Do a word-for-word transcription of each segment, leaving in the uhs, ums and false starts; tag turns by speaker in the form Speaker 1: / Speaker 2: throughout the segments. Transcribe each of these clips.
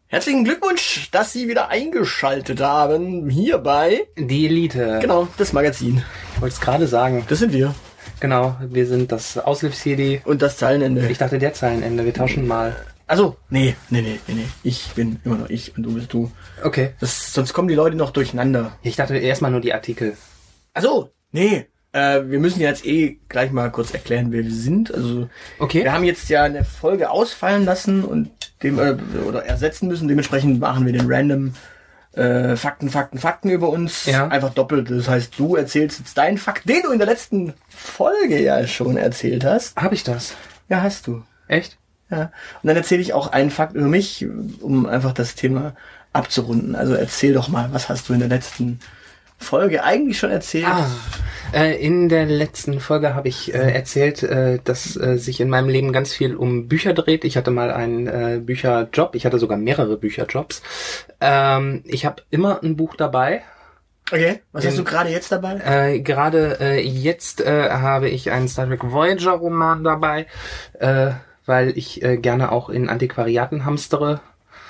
Speaker 1: Herzlichen Glückwunsch, dass Sie wieder eingeschaltet haben, hier bei
Speaker 2: Die Elite.
Speaker 1: Genau, das Magazin.
Speaker 2: Ich wollte es gerade sagen.
Speaker 1: Das sind wir.
Speaker 2: Genau, wir sind das Auslöf-C D.
Speaker 1: Und das Zeilenende.
Speaker 2: Ich dachte, der Zeilenende, wir tauschen mal.
Speaker 1: Also, nee, nee, nee, nee, nee. Ich bin immer noch ich und du bist du.
Speaker 2: Okay.
Speaker 1: Das, sonst kommen die Leute noch durcheinander.
Speaker 2: Ich dachte erstmal nur die Artikel.
Speaker 1: Also, nee. Äh, wir müssen jetzt eh gleich mal kurz erklären, wer wir sind. Also,
Speaker 2: okay.
Speaker 1: Wir haben jetzt ja eine Folge ausfallen lassen und dem äh, oder ersetzen müssen. Dementsprechend machen wir den random äh, Fakten, Fakten, Fakten über uns.
Speaker 2: Ja.
Speaker 1: Einfach doppelt. Das heißt, du erzählst jetzt deinen Fakt, den du in der letzten Folge ja schon erzählt hast.
Speaker 2: Habe ich das?
Speaker 1: Ja, hast du.
Speaker 2: Echt?
Speaker 1: Ja. Und dann erzähle ich auch einen Fakt über mich, um einfach das Thema abzurunden. Also erzähl doch mal, was hast du in der letzten Folge eigentlich schon erzählt?
Speaker 2: Ah, äh, in der letzten Folge habe ich äh, erzählt, äh, dass äh, sich in meinem Leben ganz viel um Bücher dreht. Ich hatte mal einen äh, Bücherjob. Ich hatte sogar mehrere Bücherjobs. Ähm, ich habe immer ein Buch dabei.
Speaker 1: Okay, was
Speaker 2: in,
Speaker 1: hast du gerade jetzt dabei?
Speaker 2: Äh, gerade äh, jetzt äh, habe ich einen Star Trek Voyager Roman dabei, äh, weil ich äh, gerne auch in Antiquariaten hamstere.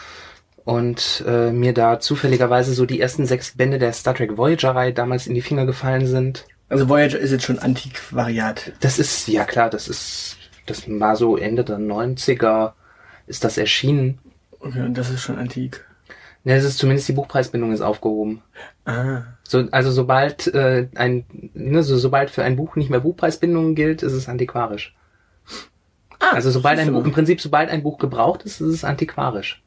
Speaker 2: Und äh, mir da zufälligerweise so die ersten sechs Bände der Star Trek Voyager-Reihe damals in die Finger gefallen sind.
Speaker 1: Also Voyager ist jetzt schon Antiquariat.
Speaker 2: Das ist, ja klar, das ist, das war so Ende der neunziger ist das erschienen.
Speaker 1: Okay, und das ist schon antik.
Speaker 2: Ne, das ist zumindest die Buchpreisbindung ist aufgehoben.
Speaker 1: Ah.
Speaker 2: So, also sobald äh, ein, ne, so sobald für ein Buch nicht mehr Buchpreisbindung gilt, ist es antiquarisch.
Speaker 1: Ah,
Speaker 2: also sobald ein
Speaker 1: so.
Speaker 2: Buch, im Prinzip sobald ein Buch gebraucht ist, ist es antiquarisch.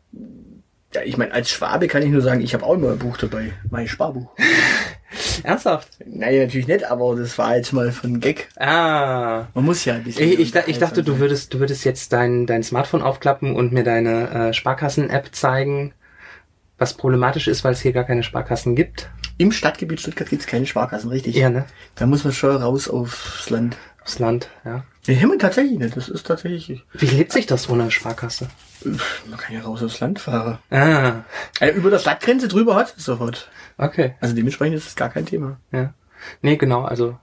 Speaker 1: Ja, ich meine, als Schwabe kann ich nur sagen, ich habe auch immer ein Buch dabei. Mein Sparbuch.
Speaker 2: Ernsthaft?
Speaker 1: Nein, natürlich nicht, aber das war jetzt mal von Gag.
Speaker 2: Ah.
Speaker 1: Man muss ja ein bisschen...
Speaker 2: Ich, ich, ich dachte, du würdest, du würdest jetzt dein, dein Smartphone aufklappen und mir deine äh, Sparkassen-App zeigen, was problematisch ist, weil es hier gar keine Sparkassen gibt.
Speaker 1: Im Stadtgebiet Stuttgart gibt es keine Sparkassen, richtig?
Speaker 2: Ja, ne?
Speaker 1: Da muss man schon raus aufs Land.
Speaker 2: Aufs Land, ja.
Speaker 1: Nee, haben wir tatsächlich nicht. Das ist tatsächlich...
Speaker 2: Wie lebt sich das ohne Sparkasse?
Speaker 1: Man kann ja raus aufs Land fahren.
Speaker 2: Ah.
Speaker 1: Also über der Stadtgrenze drüber hat es sofort.
Speaker 2: Okay.
Speaker 1: Also dementsprechend ist es gar kein Thema.
Speaker 2: Ja. Nee, genau, also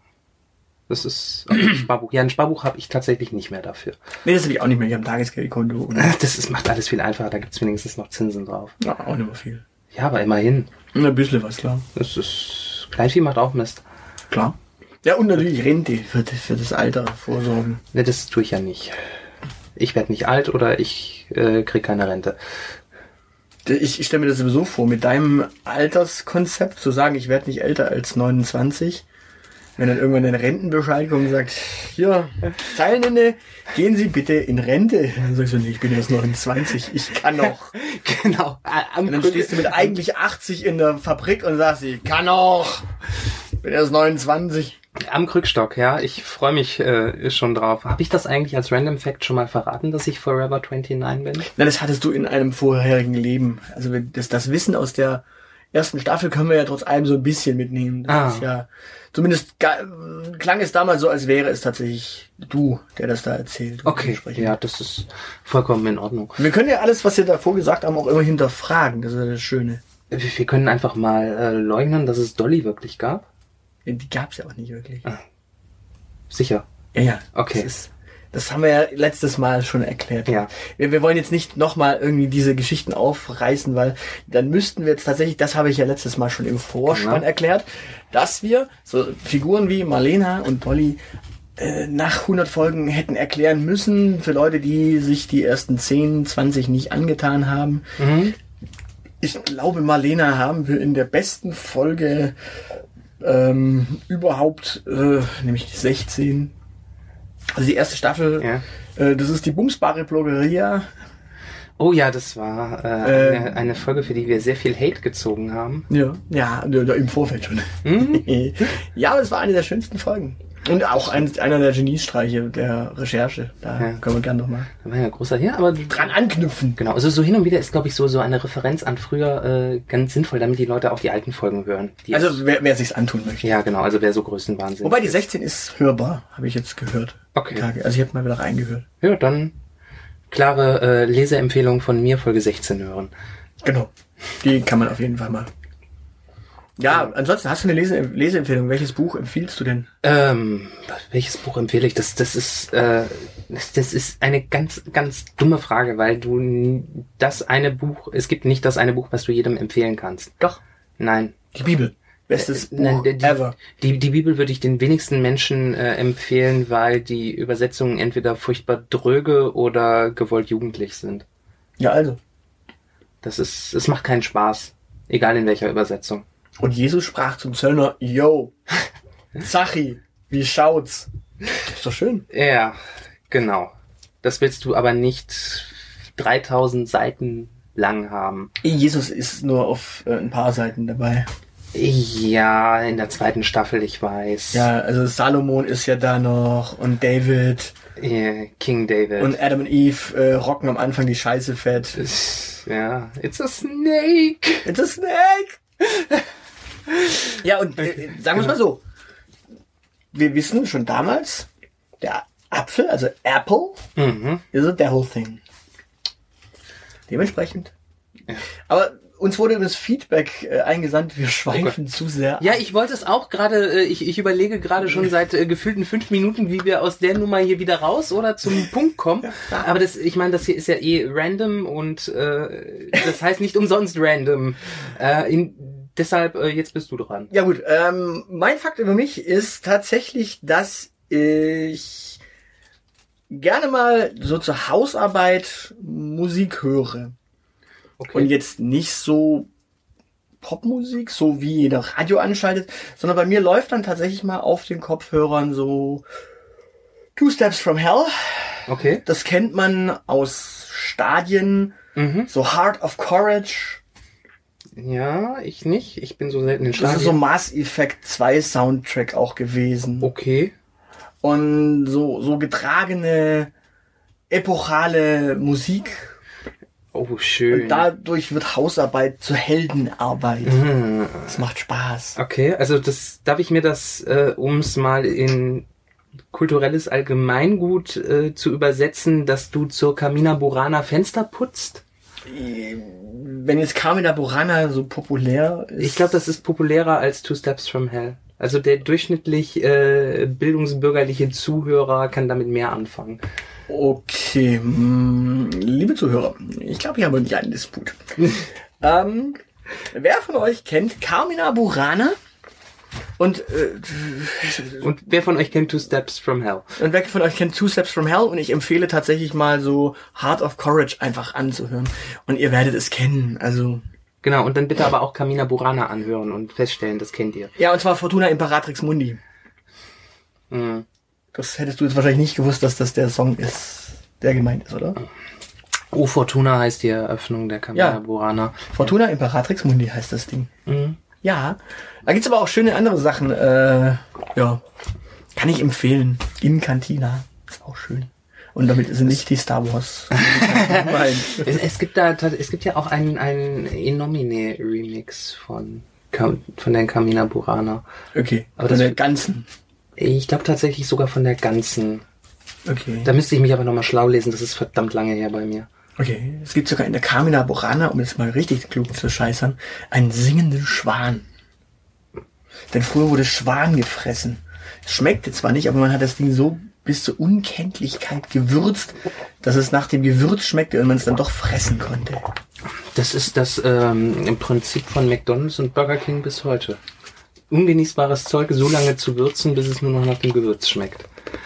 Speaker 2: das ist auch ein Sparbuch. Ja, ein Sparbuch habe ich tatsächlich nicht mehr dafür.
Speaker 1: Nee, das habe ich auch nicht mehr. Ich habe ein Tagesgeldkonto. Und
Speaker 2: das ist, macht alles viel einfacher. Da gibt's wenigstens noch Zinsen drauf.
Speaker 1: ja, auch nicht mehr viel.
Speaker 2: Ja, aber immerhin.
Speaker 1: Ein bisschen was, klar.
Speaker 2: Das ist, Kleinvieh macht auch Mist.
Speaker 1: Klar. Ja, und natürlich Rente für, für das Alter vorsorgen.
Speaker 2: Ne, das tue ich ja nicht. Ich werde nicht alt oder ich äh, krieg keine Rente.
Speaker 1: Ich, ich stelle mir das sowieso vor, mit deinem Alterskonzept zu sagen, ich werde nicht älter als neunundzwanzig. Wenn dann irgendwann eine Rentenbescheid kommt und sagt, hier, Zeilenende, gehen Sie bitte in Rente. Dann sagst du, nee, ich bin erst neunundzwanzig, ich kann noch.
Speaker 2: Genau. Am
Speaker 1: Und dann stehst du mit eigentlich achtzig in der Fabrik und sagst, ich kann noch. Ich bin erst neunundzwanzig.
Speaker 2: Am Krückstock, ja. Ich freue mich äh, schon drauf. Habe ich das eigentlich als Random Fact schon mal verraten, dass ich Forever neunundzwanzig bin?
Speaker 1: Na, das hattest du in einem vorherigen Leben. Also das, das Wissen aus der ersten Staffel können wir ja trotz allem so ein bisschen mitnehmen. Das
Speaker 2: ah.
Speaker 1: ist ja, zumindest klang es damals so, als wäre es tatsächlich du, der das da erzählt.
Speaker 2: Okay, ja, das ist vollkommen in Ordnung.
Speaker 1: Wir können ja alles, was wir davor gesagt haben, auch immer hinterfragen. Das ist ja das Schöne.
Speaker 2: Wir können einfach mal äh, leugnen, dass es Dolly wirklich gab.
Speaker 1: Die gab's ja auch nicht wirklich.
Speaker 2: Ah. Sicher?
Speaker 1: Ja, ja.
Speaker 2: Okay.
Speaker 1: Das, ist, das haben wir ja letztes Mal schon erklärt.
Speaker 2: Ja.
Speaker 1: Wir, wir wollen jetzt nicht nochmal irgendwie diese Geschichten aufreißen, weil dann müssten wir jetzt tatsächlich, das habe ich ja letztes Mal schon im Vorspann genau. erklärt, dass wir so Figuren wie Marlena und Dolly äh, nach hundert Folgen hätten erklären müssen für Leute, die sich die ersten zehn, zwanzig nicht angetan haben.
Speaker 2: Mhm.
Speaker 1: Ich glaube, Marlena haben wir in der besten Folge ähm, überhaupt, äh, nämlich die sechzehn. Also die erste Staffel,
Speaker 2: ja.
Speaker 1: äh, das ist die Bumsbare Bloggeria.
Speaker 2: Oh ja, das war äh, ähm, eine, eine Folge, für die wir sehr viel Hate gezogen haben.
Speaker 1: Ja, ja, im Vorfeld schon.
Speaker 2: Mhm.
Speaker 1: Ja, aber es war eine der schönsten Folgen. Und auch ein, einer der Geniestreiche der Recherche. Da ja. können wir gerne nochmal
Speaker 2: da war ja großer hier, aber
Speaker 1: dran anknüpfen.
Speaker 2: Genau, also so hin und wieder ist, glaube ich, so so eine Referenz an früher äh, ganz sinnvoll, damit die Leute auch die alten Folgen hören. Die
Speaker 1: also
Speaker 2: ist,
Speaker 1: wer, wer sich's antun möchte.
Speaker 2: Ja, genau, also wer so Größenwahnsinn.
Speaker 1: Wobei die sechzehn ist hörbar, habe ich jetzt gehört.
Speaker 2: Okay.
Speaker 1: Also ich habe mal wieder reingehört.
Speaker 2: Ja, dann klare äh, Leseempfehlung von mir, Folge sechzehn hören.
Speaker 1: Genau. Die kann man auf jeden Fall mal Ja, ansonsten hast du eine Lese- Leseempfehlung. Welches Buch empfiehlst du denn?
Speaker 2: Ähm, welches Buch empfehle ich? Das, das ist, äh, das, das ist eine ganz, ganz dumme Frage, weil du n- das eine Buch, es gibt nicht das eine Buch, was du jedem empfehlen kannst.
Speaker 1: Doch.
Speaker 2: Nein.
Speaker 1: Die Bibel. Bestes
Speaker 2: Äh,
Speaker 1: Buch
Speaker 2: nein, die,
Speaker 1: ever.
Speaker 2: Die, die Bibel würde ich den wenigsten Menschen äh, empfehlen, weil die Übersetzungen entweder furchtbar dröge oder gewollt jugendlich sind.
Speaker 1: Ja, also.
Speaker 2: Das ist, es macht keinen Spaß. Egal in welcher Übersetzung.
Speaker 1: Und Jesus sprach zum Zöllner, yo, Zachi, wie schaut's? Das ist doch schön.
Speaker 2: Ja, genau. Das willst du aber nicht dreitausend Seiten lang haben.
Speaker 1: Jesus ist nur auf äh, ein paar Seiten dabei.
Speaker 2: Ja, in der zweiten Staffel, ich weiß.
Speaker 1: Ja, also Salomon ist ja da noch und David
Speaker 2: Yeah, King David.
Speaker 1: und Adam und Eve äh, rocken am Anfang die Scheiße fett.
Speaker 2: Ja, it's a snake.
Speaker 1: It's a snake! Ja, und äh, sagen wir es mal so. Wir wissen schon damals, der Apfel, also Apple,
Speaker 2: Mhm.
Speaker 1: is a devil thing. Dementsprechend.
Speaker 2: Ja.
Speaker 1: Aber uns wurde das Feedback äh, eingesandt, wir schweifen zu sehr.
Speaker 2: Ja, ich wollte es auch gerade, äh, ich, ich überlege gerade schon seit äh, gefühlten fünf Minuten, wie wir aus der Nummer hier wieder raus oder zum Punkt kommen. Aber das, ich meine, das hier ist ja eh random und äh, das heißt nicht umsonst random. Äh, in, deshalb, äh, jetzt bist du dran.
Speaker 1: Ja gut, ähm, mein Fakt über mich ist tatsächlich, dass ich gerne mal so zur Hausarbeit Musik höre.
Speaker 2: Okay.
Speaker 1: Und jetzt nicht so Popmusik, so wie jeder Radio anschaltet, sondern bei mir läuft dann tatsächlich mal auf den Kopfhörern so Two Steps from Hell.
Speaker 2: Okay.
Speaker 1: Das kennt man aus Stadien,
Speaker 2: Mhm.
Speaker 1: so Heart of Courage.
Speaker 2: Ja, ich nicht. Ich bin so selten in
Speaker 1: Das
Speaker 2: Stadien.
Speaker 1: ist so Mass Effect zwei Soundtrack auch gewesen.
Speaker 2: Okay.
Speaker 1: Und so, so getragene, epochale Musik.
Speaker 2: Oh, schön.
Speaker 1: Und dadurch wird Hausarbeit zur Heldenarbeit.
Speaker 2: Mhm.
Speaker 1: Das macht Spaß.
Speaker 2: Okay, also das darf ich mir das, äh, um es mal in kulturelles Allgemeingut äh, zu übersetzen, dass du zur Carmina Burana Fenster putzt?
Speaker 1: Wenn jetzt Carmina Burana so populär ist.
Speaker 2: Ich glaube, das ist populärer als Two Steps from Hell. Also der durchschnittlich äh, bildungsbürgerliche Zuhörer kann damit mehr anfangen.
Speaker 1: Okay, mh, liebe Zuhörer, ich glaube, hier haben wir nicht einen Disput. ähm, wer von euch kennt Carmina Burana? Und, äh,
Speaker 2: Und wer von euch kennt Two Steps from Hell?
Speaker 1: und wer von euch kennt Two Steps from Hell? Und ich empfehle tatsächlich mal so Heart of Courage einfach anzuhören. Und ihr werdet es kennen, also...
Speaker 2: Genau, und dann bitte aber auch Carmina Burana anhören und feststellen, das kennt ihr.
Speaker 1: Ja, und zwar Fortuna Imperatrix Mundi.
Speaker 2: Mhm.
Speaker 1: Das hättest du jetzt wahrscheinlich nicht gewusst, dass das der Song ist, der gemeint ist, oder?
Speaker 2: O Fortuna heißt die Eröffnung der Carmina
Speaker 1: Ja.
Speaker 2: Burana.
Speaker 1: Fortuna Imperatrix Mundi heißt das Ding.
Speaker 2: Mhm.
Speaker 1: Ja, da gibt's aber auch schöne andere Sachen. Äh, ja, kann ich empfehlen. In Cantina ist auch schön. Und damit sind nicht die Star Wars. Nein.
Speaker 2: Es, es gibt da, es gibt ja auch einen, einen Innomine Remix von, Cam- von der Carmina Burana.
Speaker 1: Okay,
Speaker 2: Aber
Speaker 1: aber
Speaker 2: das-
Speaker 1: der ganzen.
Speaker 2: Ich glaube tatsächlich sogar von der ganzen.
Speaker 1: Okay.
Speaker 2: Da müsste ich mich aber nochmal schlau lesen, das ist verdammt lange her bei mir.
Speaker 1: Okay, es gibt sogar in der Carmina Burana, um jetzt mal richtig klug zu scheißern, einen singenden Schwan. Denn früher wurde Schwan gefressen. Es schmeckte zwar nicht, aber man hat das Ding so bis zur Unkenntlichkeit gewürzt, dass es nach dem Gewürz schmeckte und man es dann doch fressen konnte.
Speaker 2: Das ist das ähm, im Prinzip von McDonald's und Burger King bis heute. Ungenießbares Zeug so lange zu würzen, bis es nur noch nach dem Gewürz schmeckt.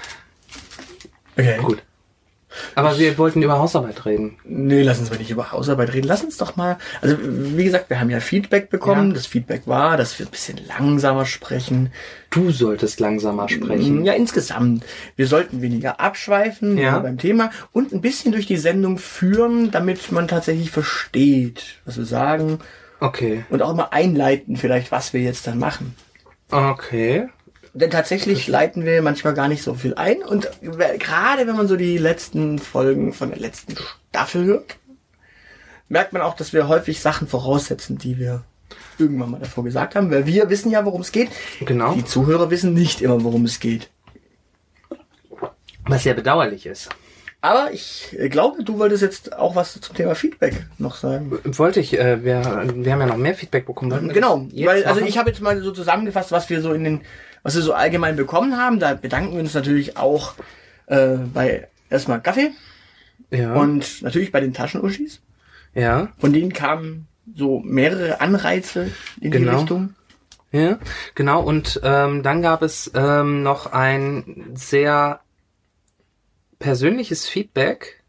Speaker 1: Okay.
Speaker 2: Gut. Aber wir wollten über Hausarbeit reden.
Speaker 1: Nee, lass uns mal nicht über Hausarbeit reden. Lass uns doch mal, also wie gesagt, wir haben ja Feedback bekommen.
Speaker 2: Ja.
Speaker 1: Das Feedback war, dass wir ein bisschen langsamer sprechen.
Speaker 2: Du solltest langsamer sprechen.
Speaker 1: Ja, insgesamt. Wir sollten weniger abschweifen
Speaker 2: Ja.
Speaker 1: beim Thema und ein bisschen durch die Sendung führen, damit man tatsächlich versteht, was wir sagen.
Speaker 2: Okay.
Speaker 1: Und auch mal einleiten vielleicht, was wir jetzt dann machen.
Speaker 2: Okay.
Speaker 1: Denn tatsächlich leiten wir manchmal gar nicht so viel ein. Und gerade wenn man so die letzten Folgen von der letzten Staffel hört, merkt man auch, dass wir häufig Sachen voraussetzen, die wir irgendwann mal davor gesagt haben. Weil wir wissen ja, worum es geht.
Speaker 2: Genau.
Speaker 1: Die Zuhörer wissen nicht immer, worum es geht.
Speaker 2: Was sehr bedauerlich ist.
Speaker 1: Aber ich glaube, du wolltest jetzt auch was zum Thema Feedback noch sagen.
Speaker 2: Wollte ich, äh, wir, wir haben ja noch mehr Feedback bekommen.
Speaker 1: Genau, weil also ich habe jetzt mal so zusammengefasst, was wir so in den, was wir so allgemein bekommen haben. Da bedanken wir uns natürlich auch äh, bei erstmal Kaffee
Speaker 2: Ja.
Speaker 1: und natürlich bei den Taschenuschis.
Speaker 2: Ja.
Speaker 1: Von denen kamen so mehrere Anreize in
Speaker 2: Genau.
Speaker 1: die Richtung.
Speaker 2: Ja, genau. Und ähm, dann gab es ähm, noch ein sehr persönliches Feedback.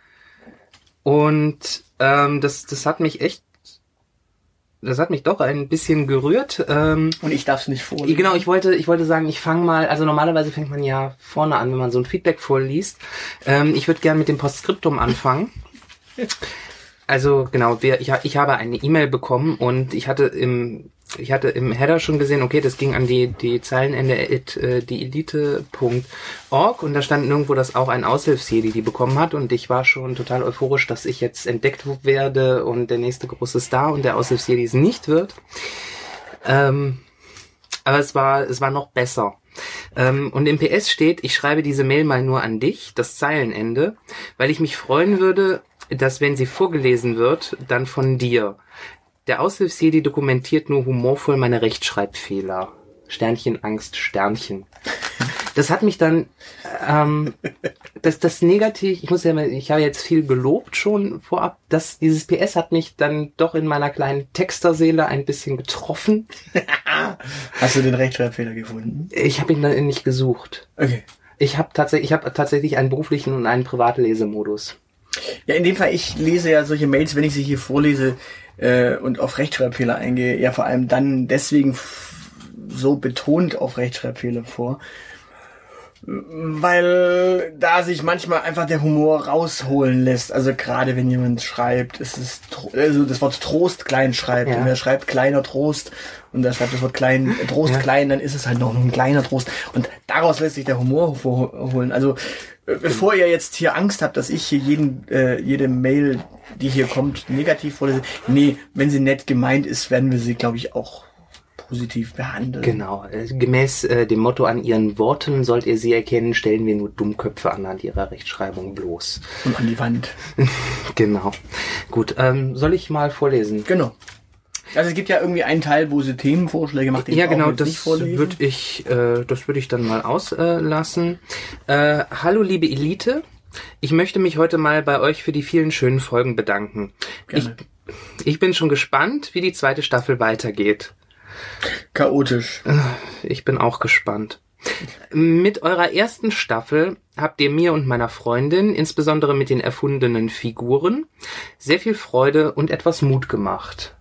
Speaker 2: Und ähm, das, das hat mich echt, das hat mich doch ein bisschen gerührt. Ähm,
Speaker 1: Und ich darf es nicht vorlesen.
Speaker 2: Genau, ich wollte, ich wollte sagen, ich fange mal, also normalerweise fängt man ja vorne an, wenn man so ein Feedback vorliest. Ähm, ich würde gerne mit dem Postskriptum anfangen. Also genau, wir, ich, ich habe eine E-Mail bekommen und ich hatte im, ich hatte im Header schon gesehen, okay, das ging an die die Zeilenende at äh, dieelite punkt org und da stand irgendwo, dass auch ein Aushilfsjedi die bekommen hat und ich war schon total euphorisch, dass ich jetzt entdeckt werde und der nächste große Star und der Aushilfsjedi es nicht wird. Ähm, aber es war es war noch besser. Ähm, und im P S steht, ich schreibe diese Mail mal nur an dich, das Zeilenende, weil ich mich freuen würde, dass, wenn sie vorgelesen wird, dann von dir. Der Aushilfsjedi dokumentiert nur humorvoll meine Rechtschreibfehler. Sternchen, Angst, Sternchen. Das hat mich dann, ähm, das, das negativ, ich muss ja, ich habe jetzt viel gelobt schon vorab, dass dieses P S hat mich dann doch in meiner kleinen Texterseele ein bisschen getroffen.
Speaker 1: Hast du den Rechtschreibfehler gefunden?
Speaker 2: Ich habe ihn dann nicht gesucht.
Speaker 1: Okay.
Speaker 2: Ich habe tatsächlich, ich habe tatsächlich einen beruflichen und einen Privatlesemodus.
Speaker 1: Ja, in dem Fall, ich lese ja solche Mails, wenn ich sie hier vorlese äh, und auf Rechtschreibfehler eingehe, ja vor allem dann deswegen f- so betont auf Rechtschreibfehler vor, weil da sich manchmal einfach der Humor rausholen lässt. Also gerade wenn jemand schreibt, ist es tro- also das Wort Trost klein schreibt
Speaker 2: Ja.
Speaker 1: und er schreibt kleiner Trost und er schreibt das Wort klein äh, Trost
Speaker 2: Ja.
Speaker 1: klein, dann ist es halt noch ein kleiner Trost und daraus lässt sich der Humor hervorholen. Also äh, bevor ihr jetzt hier Angst habt, dass ich hier jeden äh, jede Mail, die hier kommt, negativ vorlese, nee, wenn sie nett gemeint ist, werden wir sie, glaube ich, auch positiv behandeln.
Speaker 2: Genau. Äh, Gemäß äh, dem Motto, an ihren Worten sollt ihr sie erkennen, stellen wir nur Dummköpfe anhand ihrer Rechtschreibung bloß.
Speaker 1: Und an die Wand.
Speaker 2: Genau. Gut, ähm, soll ich mal vorlesen?
Speaker 1: Genau. Also es gibt ja irgendwie einen Teil, wo sie Themenvorschläge macht, den
Speaker 2: Ja,
Speaker 1: ich auch
Speaker 2: genau,
Speaker 1: jetzt nicht
Speaker 2: das
Speaker 1: vorlesen.
Speaker 2: würde ich, äh, das würde ich dann mal auslassen. Äh, hallo, liebe Elite. Ich möchte mich heute mal bei euch für die vielen schönen Folgen bedanken.
Speaker 1: Gerne.
Speaker 2: Ich, ich bin schon gespannt, wie die zweite Staffel weitergeht.
Speaker 1: Chaotisch.
Speaker 2: Ich bin auch gespannt. Mit eurer ersten Staffel habt ihr mir und meiner Freundin, insbesondere mit den erfundenen Figuren, sehr viel Freude und etwas Mut gemacht.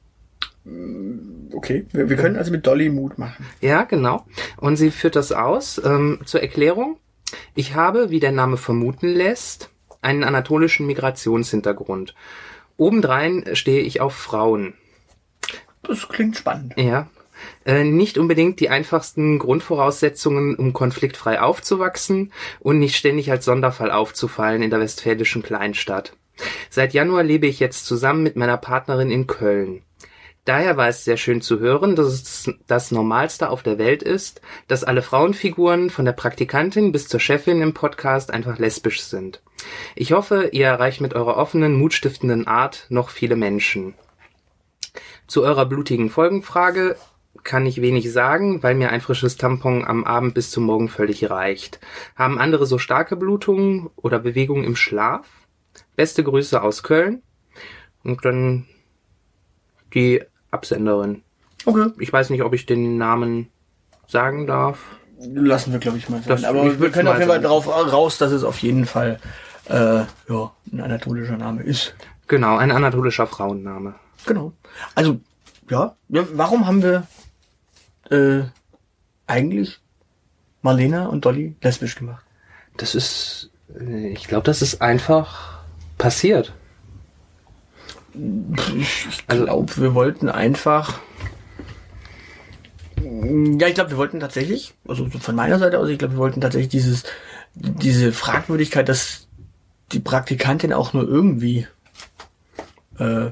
Speaker 1: Okay, wir, wir können also mit Dolly Mut machen.
Speaker 2: Ja, genau. Und sie führt das aus. Ähm, zur Erklärung. Ich habe, wie der Name vermuten lässt, einen anatolischen Migrationshintergrund. Obendrein stehe ich auf Frauen.
Speaker 1: Das klingt spannend.
Speaker 2: Ja. Äh, nicht unbedingt die einfachsten Grundvoraussetzungen, um konfliktfrei aufzuwachsen und nicht ständig als Sonderfall aufzufallen in der westfälischen Kleinstadt. Seit Januar lebe ich jetzt zusammen mit meiner Partnerin in Köln. Daher war es sehr schön zu hören, dass es das Normalste auf der Welt ist, dass alle Frauenfiguren von der Praktikantin bis zur Chefin im Podcast einfach lesbisch sind. Ich hoffe, ihr erreicht mit eurer offenen, mutstiftenden Art noch viele Menschen. Zu eurer blutigen Folgenfrage kann ich wenig sagen, weil mir ein frisches Tampon am Abend bis zum Morgen völlig reicht. Haben andere so starke Blutungen oder Bewegungen im Schlaf? Beste Grüße aus Köln. Und dann die Absenderin.
Speaker 1: Okay.
Speaker 2: Ich weiß nicht, ob ich den Namen sagen darf.
Speaker 1: Lassen wir, glaube ich, mal sein.
Speaker 2: Das-
Speaker 1: Aber
Speaker 2: ich
Speaker 1: wir
Speaker 2: würd's
Speaker 1: können
Speaker 2: mal
Speaker 1: auf jeden Fall
Speaker 2: sagen.
Speaker 1: darauf raus, dass es auf jeden Fall äh, ja, ein anatolischer Name ist.
Speaker 2: Genau, ein anatolischer Frauenname.
Speaker 1: Genau. Also, ja, ja warum haben wir äh, eigentlich Marlena und Dolly lesbisch gemacht?
Speaker 2: Das ist, äh, ich glaube, das ist einfach passiert.
Speaker 1: Ich, ich
Speaker 2: Also-
Speaker 1: glaube, wir wollten einfach... Ja, ich glaube, wir wollten tatsächlich, also so von meiner Seite aus, ich glaube, wir wollten tatsächlich dieses, diese Fragwürdigkeit, dass die Praktikantin auch nur irgendwie äh,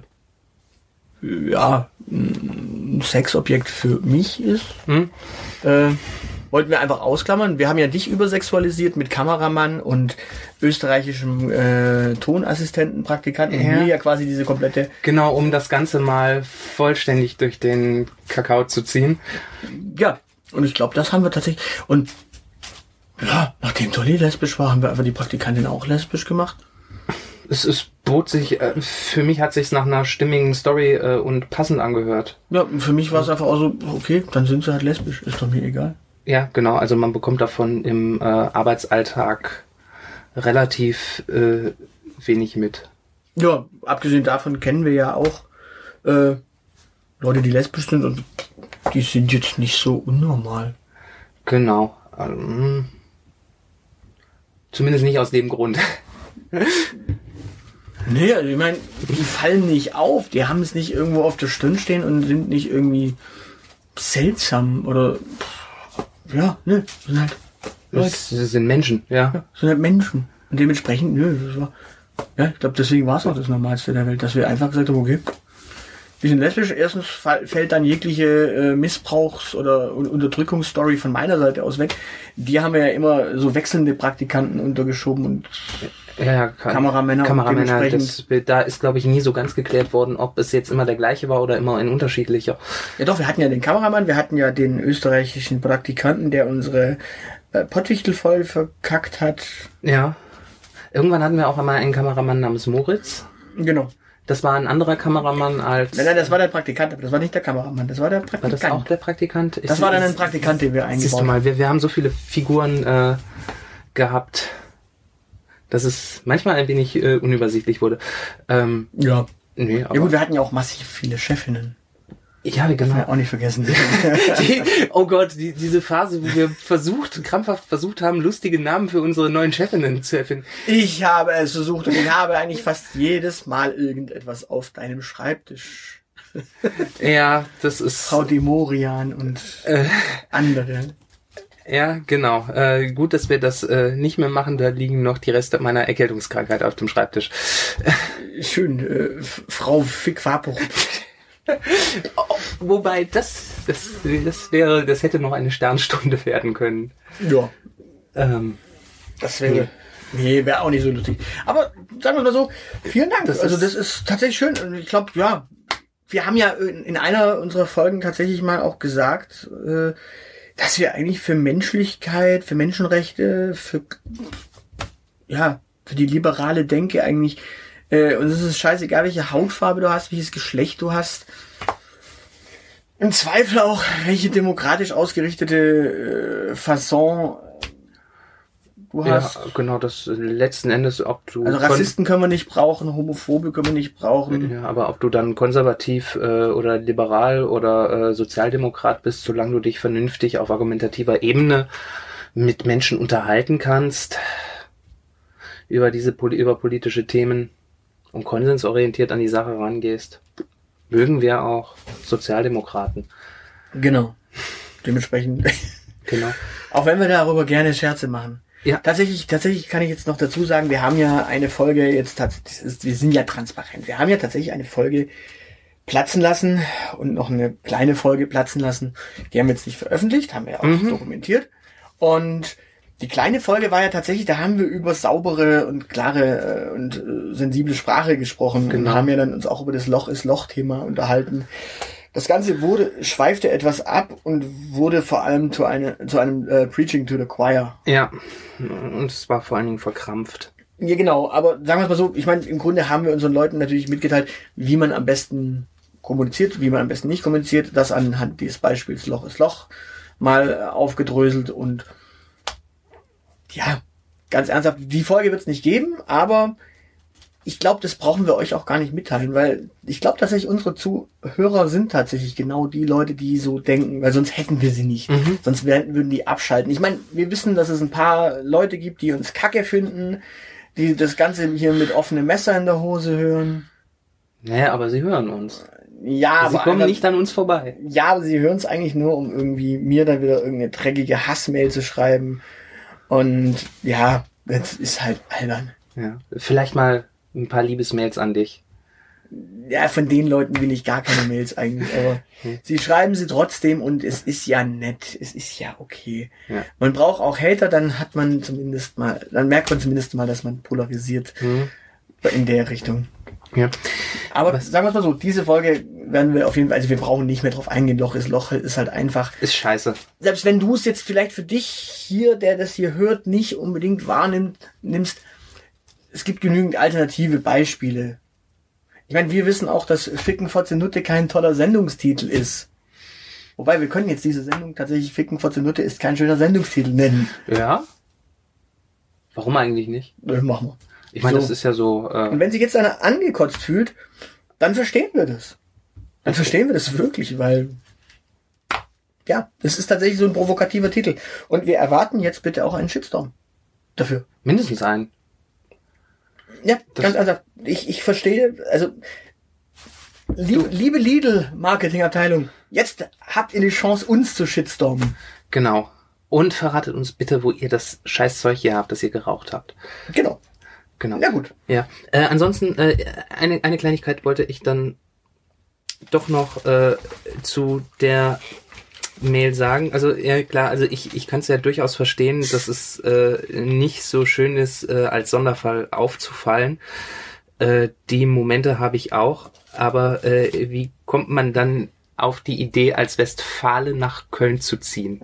Speaker 1: ja, ein Sexobjekt für mich ist.
Speaker 2: Hm?
Speaker 1: Äh, wollten wir einfach ausklammern. Wir haben ja dich übersexualisiert mit Kameramann und österreichischem äh, Tonassistenten, Praktikanten. Ja. Und mir ja quasi diese komplette...
Speaker 2: Genau, um das Ganze mal vollständig durch den Kakao zu ziehen.
Speaker 1: Ja, und ich glaube, das haben wir tatsächlich... Und ja, nachdem Tolly lesbisch war, haben wir einfach die Praktikantin auch lesbisch gemacht.
Speaker 2: Es, es bot sich, äh, für mich hat sich's nach einer stimmigen Story äh, und passend angehört.
Speaker 1: Ja, für mich war es einfach auch so, okay, dann sind sie halt lesbisch, ist doch mir egal.
Speaker 2: Ja, genau, also man bekommt davon im äh, Arbeitsalltag relativ äh, wenig mit.
Speaker 1: Ja, abgesehen davon kennen wir ja auch äh, Leute, die lesbisch sind und die sind jetzt nicht so unnormal.
Speaker 2: Genau. Ähm, zumindest nicht aus dem Grund.
Speaker 1: Nee, also ich meine, die fallen nicht auf, die haben es nicht irgendwo auf der Stirn stehen und sind nicht irgendwie seltsam oder ja, ne, sind halt
Speaker 2: Leute. Das sind Menschen, ja.
Speaker 1: ja. Sind halt Menschen. Und dementsprechend, nö, das war, ja, ich glaube, deswegen war es auch das Normalste der Welt, dass wir einfach gesagt haben, okay, wir sind lesbisch, erstens fällt dann jegliche äh, Missbrauchs- oder Unterdrückungsstory von meiner Seite aus weg. Die haben wir ja immer so wechselnde Praktikanten untergeschoben und
Speaker 2: ja, ja, kann,
Speaker 1: Kameramänner.
Speaker 2: Kameramänner, das, da ist, glaube ich, nie so ganz geklärt worden, ob es jetzt immer der gleiche war oder immer ein unterschiedlicher.
Speaker 1: Ja doch, wir hatten ja den Kameramann, wir hatten ja den österreichischen Praktikanten, der unsere äh, Pottwichtel-Folge verkackt hat.
Speaker 2: Ja. Irgendwann hatten wir auch einmal einen Kameramann namens Moritz.
Speaker 1: Genau.
Speaker 2: Das war ein anderer Kameramann als...
Speaker 1: Nein, nein, das war der Praktikant, aber das war nicht der Kameramann, das war der Praktikant.
Speaker 2: War das auch der Praktikant?
Speaker 1: Das ich, war dann ein Praktikant, den wir eingebaut haben.
Speaker 2: Siehst du mal, wir, wir haben so viele Figuren äh, gehabt, dass es manchmal ein wenig äh, unübersichtlich wurde. Ähm,
Speaker 1: ja.
Speaker 2: Nee, aber
Speaker 1: ja gut, wir hatten ja auch massiv viele Chefinnen.
Speaker 2: Ja, wir genau.
Speaker 1: Ja, auch nicht vergessen.
Speaker 2: die, oh Gott, die, diese Phase, wo wir versucht, krampfhaft versucht haben, lustige Namen für unsere neuen Chefinnen zu erfinden.
Speaker 1: Ich habe es versucht und ich habe eigentlich fast jedes Mal irgendetwas auf deinem Schreibtisch.
Speaker 2: Ja, das ist...
Speaker 1: Frau Demorian und äh, andere.
Speaker 2: Ja, genau. Äh, gut, dass wir das äh, nicht mehr machen. Da liegen noch die Reste meiner Erkältungskrankheit auf dem Schreibtisch.
Speaker 1: Schön, äh, Frau Fick-Warburg.
Speaker 2: Oh, wobei, das, das, das wäre, das hätte noch eine Sternstunde werden können.
Speaker 1: Ja.
Speaker 2: Ähm,
Speaker 1: das wäre, nee, wäre auch nicht so lustig. Aber sagen wir mal so, vielen Dank.
Speaker 2: Das
Speaker 1: also
Speaker 2: ist,
Speaker 1: das ist tatsächlich schön. Und ich glaube, ja, wir haben ja in, in einer unserer Folgen tatsächlich mal auch gesagt, äh, dass wir eigentlich für Menschlichkeit, für Menschenrechte, für, ja, für die liberale Denke eigentlich, äh, und es ist scheißegal, welche Hautfarbe du hast, welches Geschlecht du hast. Im Zweifel auch, welche demokratisch ausgerichtete äh, Fasson du hast.
Speaker 2: Ja, genau, das letzten Endes, ob du...
Speaker 1: Also Rassisten können wir nicht brauchen, Homophobe können wir nicht brauchen.
Speaker 2: Ja, aber ob du dann konservativ äh, oder liberal oder äh, Sozialdemokrat bist, solange du dich vernünftig auf argumentativer Ebene mit Menschen unterhalten kannst über diese über politische Themen und konsensorientiert an die Sache rangehst, mögen wir auch Sozialdemokraten.
Speaker 1: Genau. Dementsprechend.
Speaker 2: Genau.
Speaker 1: Auch wenn wir darüber gerne Scherze machen.
Speaker 2: Ja.
Speaker 1: Tatsächlich, tatsächlich kann ich jetzt noch dazu sagen, wir haben ja eine Folge jetzt, das ist, wir sind ja transparent. Wir haben ja tatsächlich eine Folge platzen lassen und noch eine kleine Folge platzen lassen. Die haben wir jetzt nicht veröffentlicht, haben wir auch mhm. dokumentiert. Und die kleine Folge war ja tatsächlich, da haben wir über saubere und klare äh, und äh, sensible Sprache gesprochen. Genau. Und haben ja dann uns auch über das Loch ist Loch-Thema unterhalten. Das Ganze wurde, schweifte etwas ab und wurde vor allem zu, eine, zu einem äh, Preaching to the Choir.
Speaker 2: Ja, und es war vor allen Dingen verkrampft.
Speaker 1: Ja, genau, aber sagen wir es mal so, ich meine, im Grunde haben wir unseren Leuten natürlich mitgeteilt, wie man am besten kommuniziert, wie man am besten nicht kommuniziert, das anhand dieses Beispiels Loch ist Loch mal aufgedröselt und ja, ganz ernsthaft, die Folge wird es nicht geben, aber ich glaube, das brauchen wir euch auch gar nicht mitteilen, weil ich glaube tatsächlich, unsere Zuhörer sind tatsächlich genau die Leute, die so denken, weil sonst hätten wir sie nicht. Mhm. Sonst werden, würden die abschalten. Ich meine, wir wissen, dass es ein paar Leute gibt, die uns kacke finden, die das Ganze hier mit offenem Messer in der Hose hören.
Speaker 2: Naja, aber sie hören uns.
Speaker 1: Ja,
Speaker 2: sie
Speaker 1: aber
Speaker 2: kommen
Speaker 1: einfach,
Speaker 2: nicht an uns vorbei.
Speaker 1: Ja, aber sie hören es eigentlich nur, um irgendwie mir dann wieder irgendeine dreckige Hassmail zu schreiben. Und ja, das ist halt albern.
Speaker 2: Ja, vielleicht mal ein paar Liebesmails an dich.
Speaker 1: Ja, von den Leuten will ich gar keine Mails eigentlich, aber hm. sie schreiben sie trotzdem und es ist ja nett, es ist ja okay. Ja. Man braucht auch Hater, dann hat man zumindest mal, dann merkt man zumindest mal, dass man polarisiert hm. in der Richtung. Ja. Aber Was? sagen wir es mal so, diese Folge werden wir auf jeden Fall, also wir brauchen nicht mehr drauf eingehen, Loch ist Loch, ist halt einfach.
Speaker 2: Ist scheiße.
Speaker 1: Selbst wenn du es jetzt vielleicht für dich hier, der das hier hört, nicht unbedingt wahrnimmt, nimmst, es gibt genügend alternative Beispiele. Ich meine, wir wissen auch, dass Ficken Fotze Nutte kein toller Sendungstitel ist. Wobei, wir können jetzt diese Sendung tatsächlich Ficken Fotze Nutte ist kein schöner Sendungstitel nennen.
Speaker 2: Ja? Warum eigentlich nicht?
Speaker 1: Das machen wir.
Speaker 2: Ich meine,
Speaker 1: so.
Speaker 2: Das ist ja so... Äh
Speaker 1: Und wenn sich jetzt einer angekotzt fühlt, dann verstehen wir das. Dann okay. verstehen wir das wirklich, weil... Ja, das ist tatsächlich so ein provokativer Titel. Und wir erwarten jetzt bitte auch einen Shitstorm dafür.
Speaker 2: Mindestens einen.
Speaker 1: Ja, das ganz einfach. Ich, ich verstehe, also... Lieb, liebe Lidl-Marketingabteilung, jetzt habt ihr die Chance, uns zu shitstormen.
Speaker 2: Genau. Und verratet uns bitte, wo ihr das Scheißzeug hier habt, das ihr geraucht habt.
Speaker 1: Genau.
Speaker 2: Genau.
Speaker 1: Ja, gut.
Speaker 2: Ja. Äh, ansonsten, äh, eine, eine Kleinigkeit wollte ich dann doch noch äh, zu der Mail sagen. Also, ja klar, also ich, ich kann es ja durchaus verstehen, dass es äh, nicht so schön ist, äh, als Sonderfall aufzufallen. Äh, die Momente habe ich auch. Aber äh, wie kommt man dann auf die Idee, als Westfale nach Köln zu ziehen?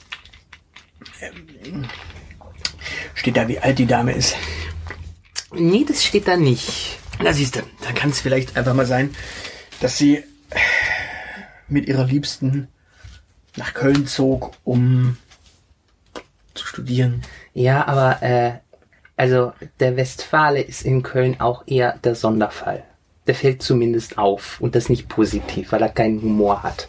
Speaker 1: Steht da, wie alt die Dame ist?
Speaker 2: Nee, das steht da nicht.
Speaker 1: Na siehst du, dann kann es vielleicht einfach mal sein, dass sie mit ihrer Liebsten nach Köln zog, um zu studieren.
Speaker 2: Ja, aber äh, also der Westfale ist in Köln auch eher der Sonderfall. Der fällt zumindest auf und das nicht positiv, weil er keinen Humor hat.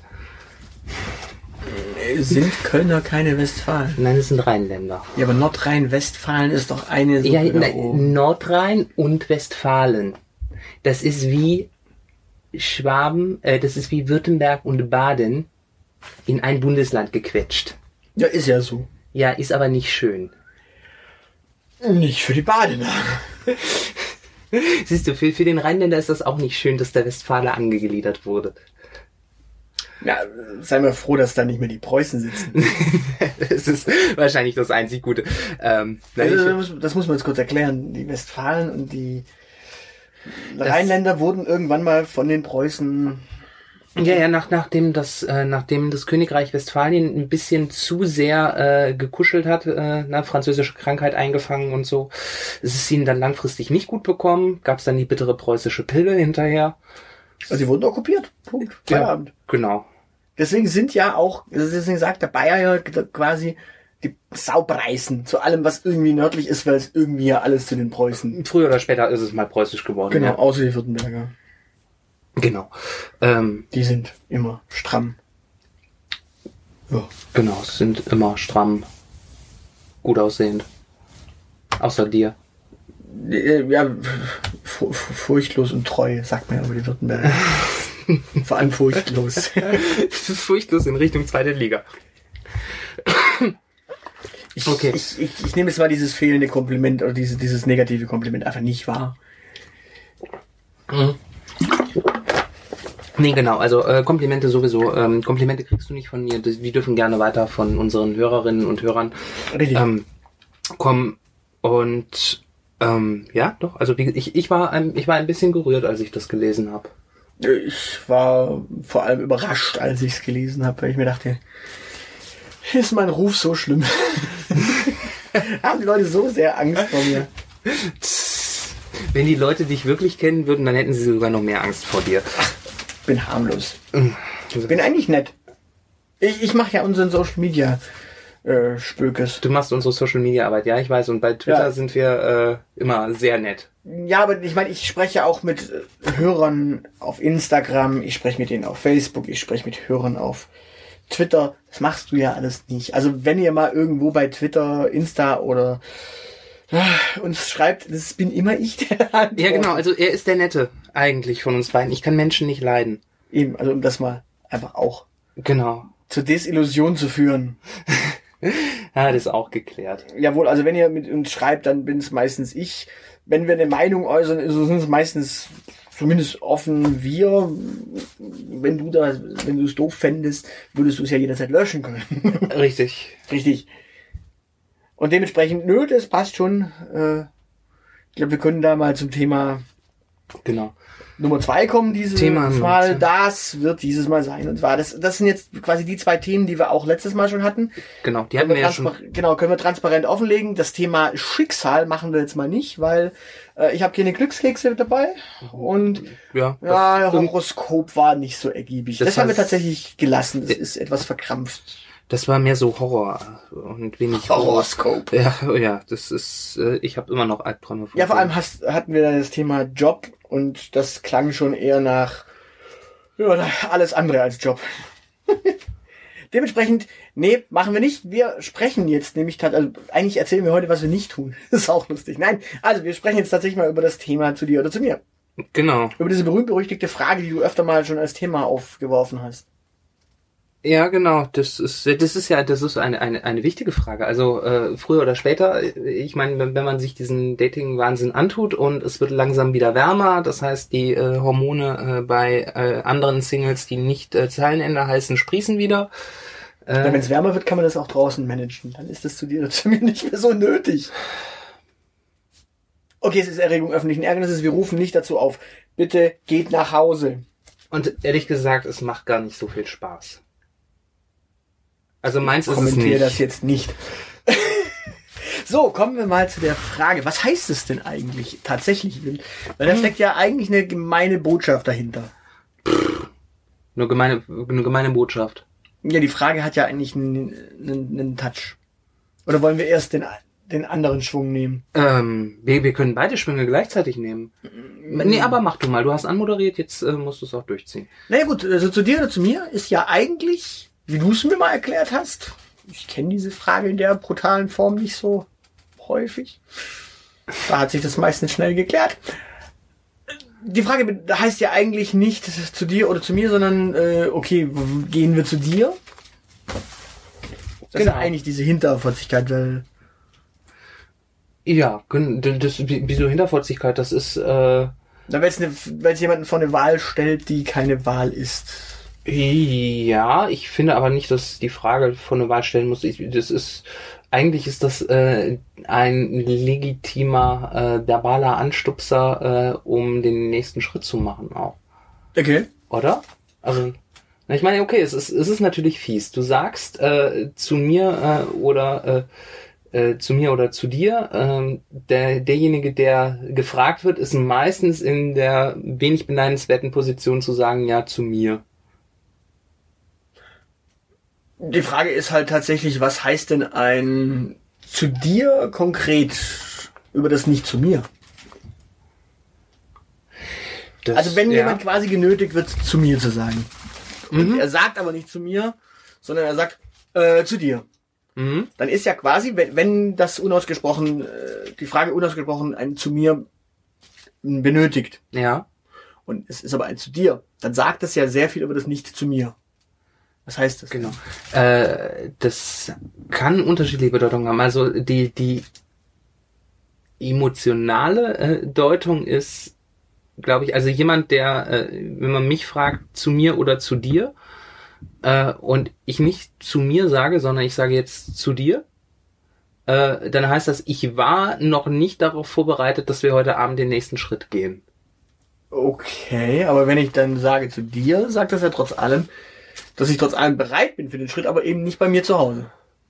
Speaker 1: Sind Kölner keine Westfalen?
Speaker 2: Nein, das sind Rheinländer.
Speaker 1: Ja, aber Nordrhein-Westfalen ist doch eine Suppe
Speaker 2: ja,
Speaker 1: da oben.
Speaker 2: Nordrhein und Westfalen. Das ist wie Schwaben, äh, das ist wie Württemberg und Baden in ein Bundesland gequetscht.
Speaker 1: Ja, ist ja so.
Speaker 2: Ja, ist aber nicht schön.
Speaker 1: Nicht für die Badener.
Speaker 2: Siehst du, für, für den Rheinländer ist das auch nicht schön, dass der Westfale angegliedert wurde.
Speaker 1: Ja, sei mal froh, dass da nicht mehr die Preußen sitzen.
Speaker 2: Das ist wahrscheinlich das einzig Gute. Ähm,
Speaker 1: also, das, muss, das muss man jetzt kurz erklären. Die Westfalen und die Rheinländer wurden irgendwann mal von den Preußen...
Speaker 2: Ja, ja, nach, nachdem das, äh, nachdem das Königreich Westfalen ein bisschen zu sehr äh, gekuschelt hat, äh, eine französische Krankheit eingefangen und so, ist es ihnen dann langfristig nicht gut bekommen, gab es dann die bittere preußische Pille hinterher.
Speaker 1: Also sie wurden okkupiert. Punkt. Feierabend.
Speaker 2: Ja, genau.
Speaker 1: Deswegen sind ja auch, deswegen sagt der Bayer ja quasi die Saupreisen zu allem, was irgendwie nördlich ist, weil es irgendwie ja alles zu den Preußen.
Speaker 2: Früher oder später ist es mal preußisch geworden.
Speaker 1: Genau,
Speaker 2: ja.
Speaker 1: Außer die Württemberger.
Speaker 2: Genau. Ähm,
Speaker 1: die sind immer stramm.
Speaker 2: Ja. Genau, sind immer stramm, gut aussehend. Außer dir.
Speaker 1: Ja, furchtlos und treu, sagt man ja über die Württemberger. Vor allem furchtlos.
Speaker 2: Furchtlos in Richtung zweite Liga.
Speaker 1: Ich, okay. ich, ich, ich nehme jetzt mal dieses fehlende Kompliment oder dieses, dieses negative Kompliment einfach nicht wahr.
Speaker 2: Mhm. Nee, genau, also äh, Komplimente sowieso. Ähm, Komplimente kriegst du nicht von mir. Die dürfen gerne weiter von unseren Hörerinnen und Hörern ähm, kommen. Und ähm, ja, doch, also wie, ich, ich, war ein, ich war ein bisschen gerührt, als ich das gelesen habe.
Speaker 1: Ich war vor allem überrascht, als ich es gelesen habe, weil ich mir dachte, ist mein Ruf so schlimm? Haben die Leute so sehr Angst vor mir?
Speaker 2: Wenn die Leute dich wirklich kennen würden, dann hätten sie sogar noch mehr Angst vor dir.
Speaker 1: Ach, bin harmlos. Ich bin eigentlich nett. Ich, ich mache ja unseren Social Media äh, Spökes.
Speaker 2: Du machst unsere Social Media Arbeit, ja, ich weiß. Und bei Twitter ja. sind wir äh, immer sehr nett.
Speaker 1: Ja, aber ich meine, ich spreche auch mit Hörern auf Instagram, ich spreche mit denen auf Facebook, ich spreche mit Hörern auf Twitter. Das machst du ja alles nicht. Also wenn ihr mal irgendwo bei Twitter, Insta oder uns schreibt, das bin immer ich, der antwortet.
Speaker 2: Ja, genau, also er ist der Nette eigentlich von uns beiden. Ich kann Menschen nicht leiden.
Speaker 1: Eben, also um das mal einfach auch
Speaker 2: genau
Speaker 1: zur Desillusion zu führen.
Speaker 2: Ja, das ist auch geklärt.
Speaker 1: Jawohl, also wenn ihr mit uns schreibt, dann bin es meistens ich. Wenn wir eine Meinung äußern, sind es meistens zumindest offen. Wir, wenn du da, wenn du es doof fändest, würdest du es ja jederzeit löschen können.
Speaker 2: Richtig.
Speaker 1: Richtig. Und dementsprechend, nö, das passt schon. Äh, ich glaube, wir können da mal zum Thema
Speaker 2: genau.
Speaker 1: Nummer zwei kommen dieses
Speaker 2: Thema
Speaker 1: Mal. Das wird dieses Mal sein. Und zwar, das, das sind jetzt quasi die zwei Themen, die wir auch letztes Mal schon hatten.
Speaker 2: Genau, die hatten wir, wir ja schon.
Speaker 1: Genau, können wir transparent offenlegen. Das Thema Schicksal machen wir jetzt mal nicht, weil äh, ich habe keine Glückskekse mit dabei. Und
Speaker 2: ja,
Speaker 1: ja Horoskop war nicht so ergiebig. Das, das haben wir tatsächlich gelassen. Das
Speaker 2: äh,
Speaker 1: ist etwas verkrampft.
Speaker 2: Das war mehr so Horror und wenig
Speaker 1: Horoskop.
Speaker 2: Ja, ja, das ist, äh, ich habe immer noch Albträume von.
Speaker 1: Ja, vor allem hast, hatten wir dann das Thema Job und das klang schon eher nach ja, alles andere als Job. Dementsprechend, nee, machen wir nicht. Wir sprechen jetzt nämlich, also eigentlich erzählen wir heute, was wir nicht tun. Das ist auch lustig. Nein, also wir sprechen jetzt tatsächlich mal über das Thema zu dir oder zu mir.
Speaker 2: Genau.
Speaker 1: Über diese berühmt-berüchtigte Frage, die du öfter mal schon als Thema aufgeworfen hast.
Speaker 2: Ja, genau. Das ist, das ist ja, das ist eine eine eine wichtige Frage. Also äh, früher oder später. Ich meine, wenn, wenn man sich diesen Dating-Wahnsinn antut und es wird langsam wieder wärmer, das heißt, die äh, Hormone äh, bei äh, anderen Singles, die nicht äh, Zeilenende heißen, sprießen wieder.
Speaker 1: Äh, wenn es wärmer wird, kann man das auch draußen managen. Dann ist das zu dir oder zu mir nicht mehr so nötig. Okay, es ist Erregung öffentlichen Ärgernisses. Wir rufen nicht dazu auf. Bitte geht nach Hause.
Speaker 2: Und ehrlich gesagt, es macht gar nicht so viel Spaß. Also meins ist es nicht.
Speaker 1: Kommentiere das jetzt nicht. So, kommen wir mal zu der Frage. Was heißt es denn eigentlich tatsächlich? Weil da steckt ja eigentlich eine gemeine Botschaft dahinter.
Speaker 2: Pff, nur gemeine, eine gemeine Botschaft.
Speaker 1: Ja, die Frage hat ja eigentlich einen, einen, einen Touch. Oder wollen wir erst den, den anderen Schwung nehmen?
Speaker 2: Ähm, wir, wir können beide Schwünge gleichzeitig nehmen. Mhm. Nee, aber mach du mal. Du hast anmoderiert, jetzt äh, musst du es auch durchziehen.
Speaker 1: Na ja, gut, also zu dir oder zu mir ist ja eigentlich, wie du es mir mal erklärt hast, ich kenne diese Frage in der brutalen Form nicht so häufig. Da hat sich das meistens schnell geklärt. Die Frage heißt ja eigentlich nicht zu dir oder zu mir, sondern äh, okay, gehen wir zu dir? Das genau. Ist ja eigentlich diese Hinterfotzigkeit, weil
Speaker 2: ja, das, wieso Hinterfotzigkeit? Das ist äh,
Speaker 1: wenn es jemanden vor eine Wahl stellt, die keine Wahl ist.
Speaker 2: Ja, ich finde aber nicht, dass die Frage vor eine Wahl stellen muss. Ich, das ist eigentlich ist das äh, ein legitimer äh, verbaler Anstupser, äh, um den nächsten Schritt zu machen auch.
Speaker 1: Okay.
Speaker 2: Oder? Also, ich meine, okay, es ist es ist natürlich fies. Du sagst äh, zu mir äh, oder äh, äh, zu mir oder zu dir, äh, der derjenige, der gefragt wird, ist meistens in der wenig beneidenswerten Position zu sagen, ja, zu mir.
Speaker 1: Die Frage ist halt tatsächlich, was heißt denn ein zu dir konkret über das nicht zu mir? Das, also wenn ja. jemand quasi genötigt wird, zu mir zu sagen. Und mhm. er sagt aber nicht zu mir, sondern er sagt äh, zu dir. Mhm. Dann ist ja quasi, wenn, wenn das unausgesprochen, äh, die Frage unausgesprochen ein zu mir benötigt.
Speaker 2: Ja.
Speaker 1: Und es ist aber ein zu dir. Dann sagt es ja sehr viel über das nicht zu mir. Was heißt das?
Speaker 2: Genau. Äh, das kann unterschiedliche Bedeutungen haben. Also die die emotionale äh, Deutung ist, glaube ich, also jemand, der, äh, wenn man mich fragt, zu mir oder zu dir, äh, und ich nicht zu mir sage, sondern ich sage jetzt zu dir, äh, dann heißt das, ich war noch nicht darauf vorbereitet, dass wir heute Abend den nächsten Schritt gehen.
Speaker 1: Okay, aber wenn ich dann sage zu dir, sagt das ja trotz allem, dass ich trotz allem bereit bin für den Schritt, aber eben nicht bei mir zu Hause.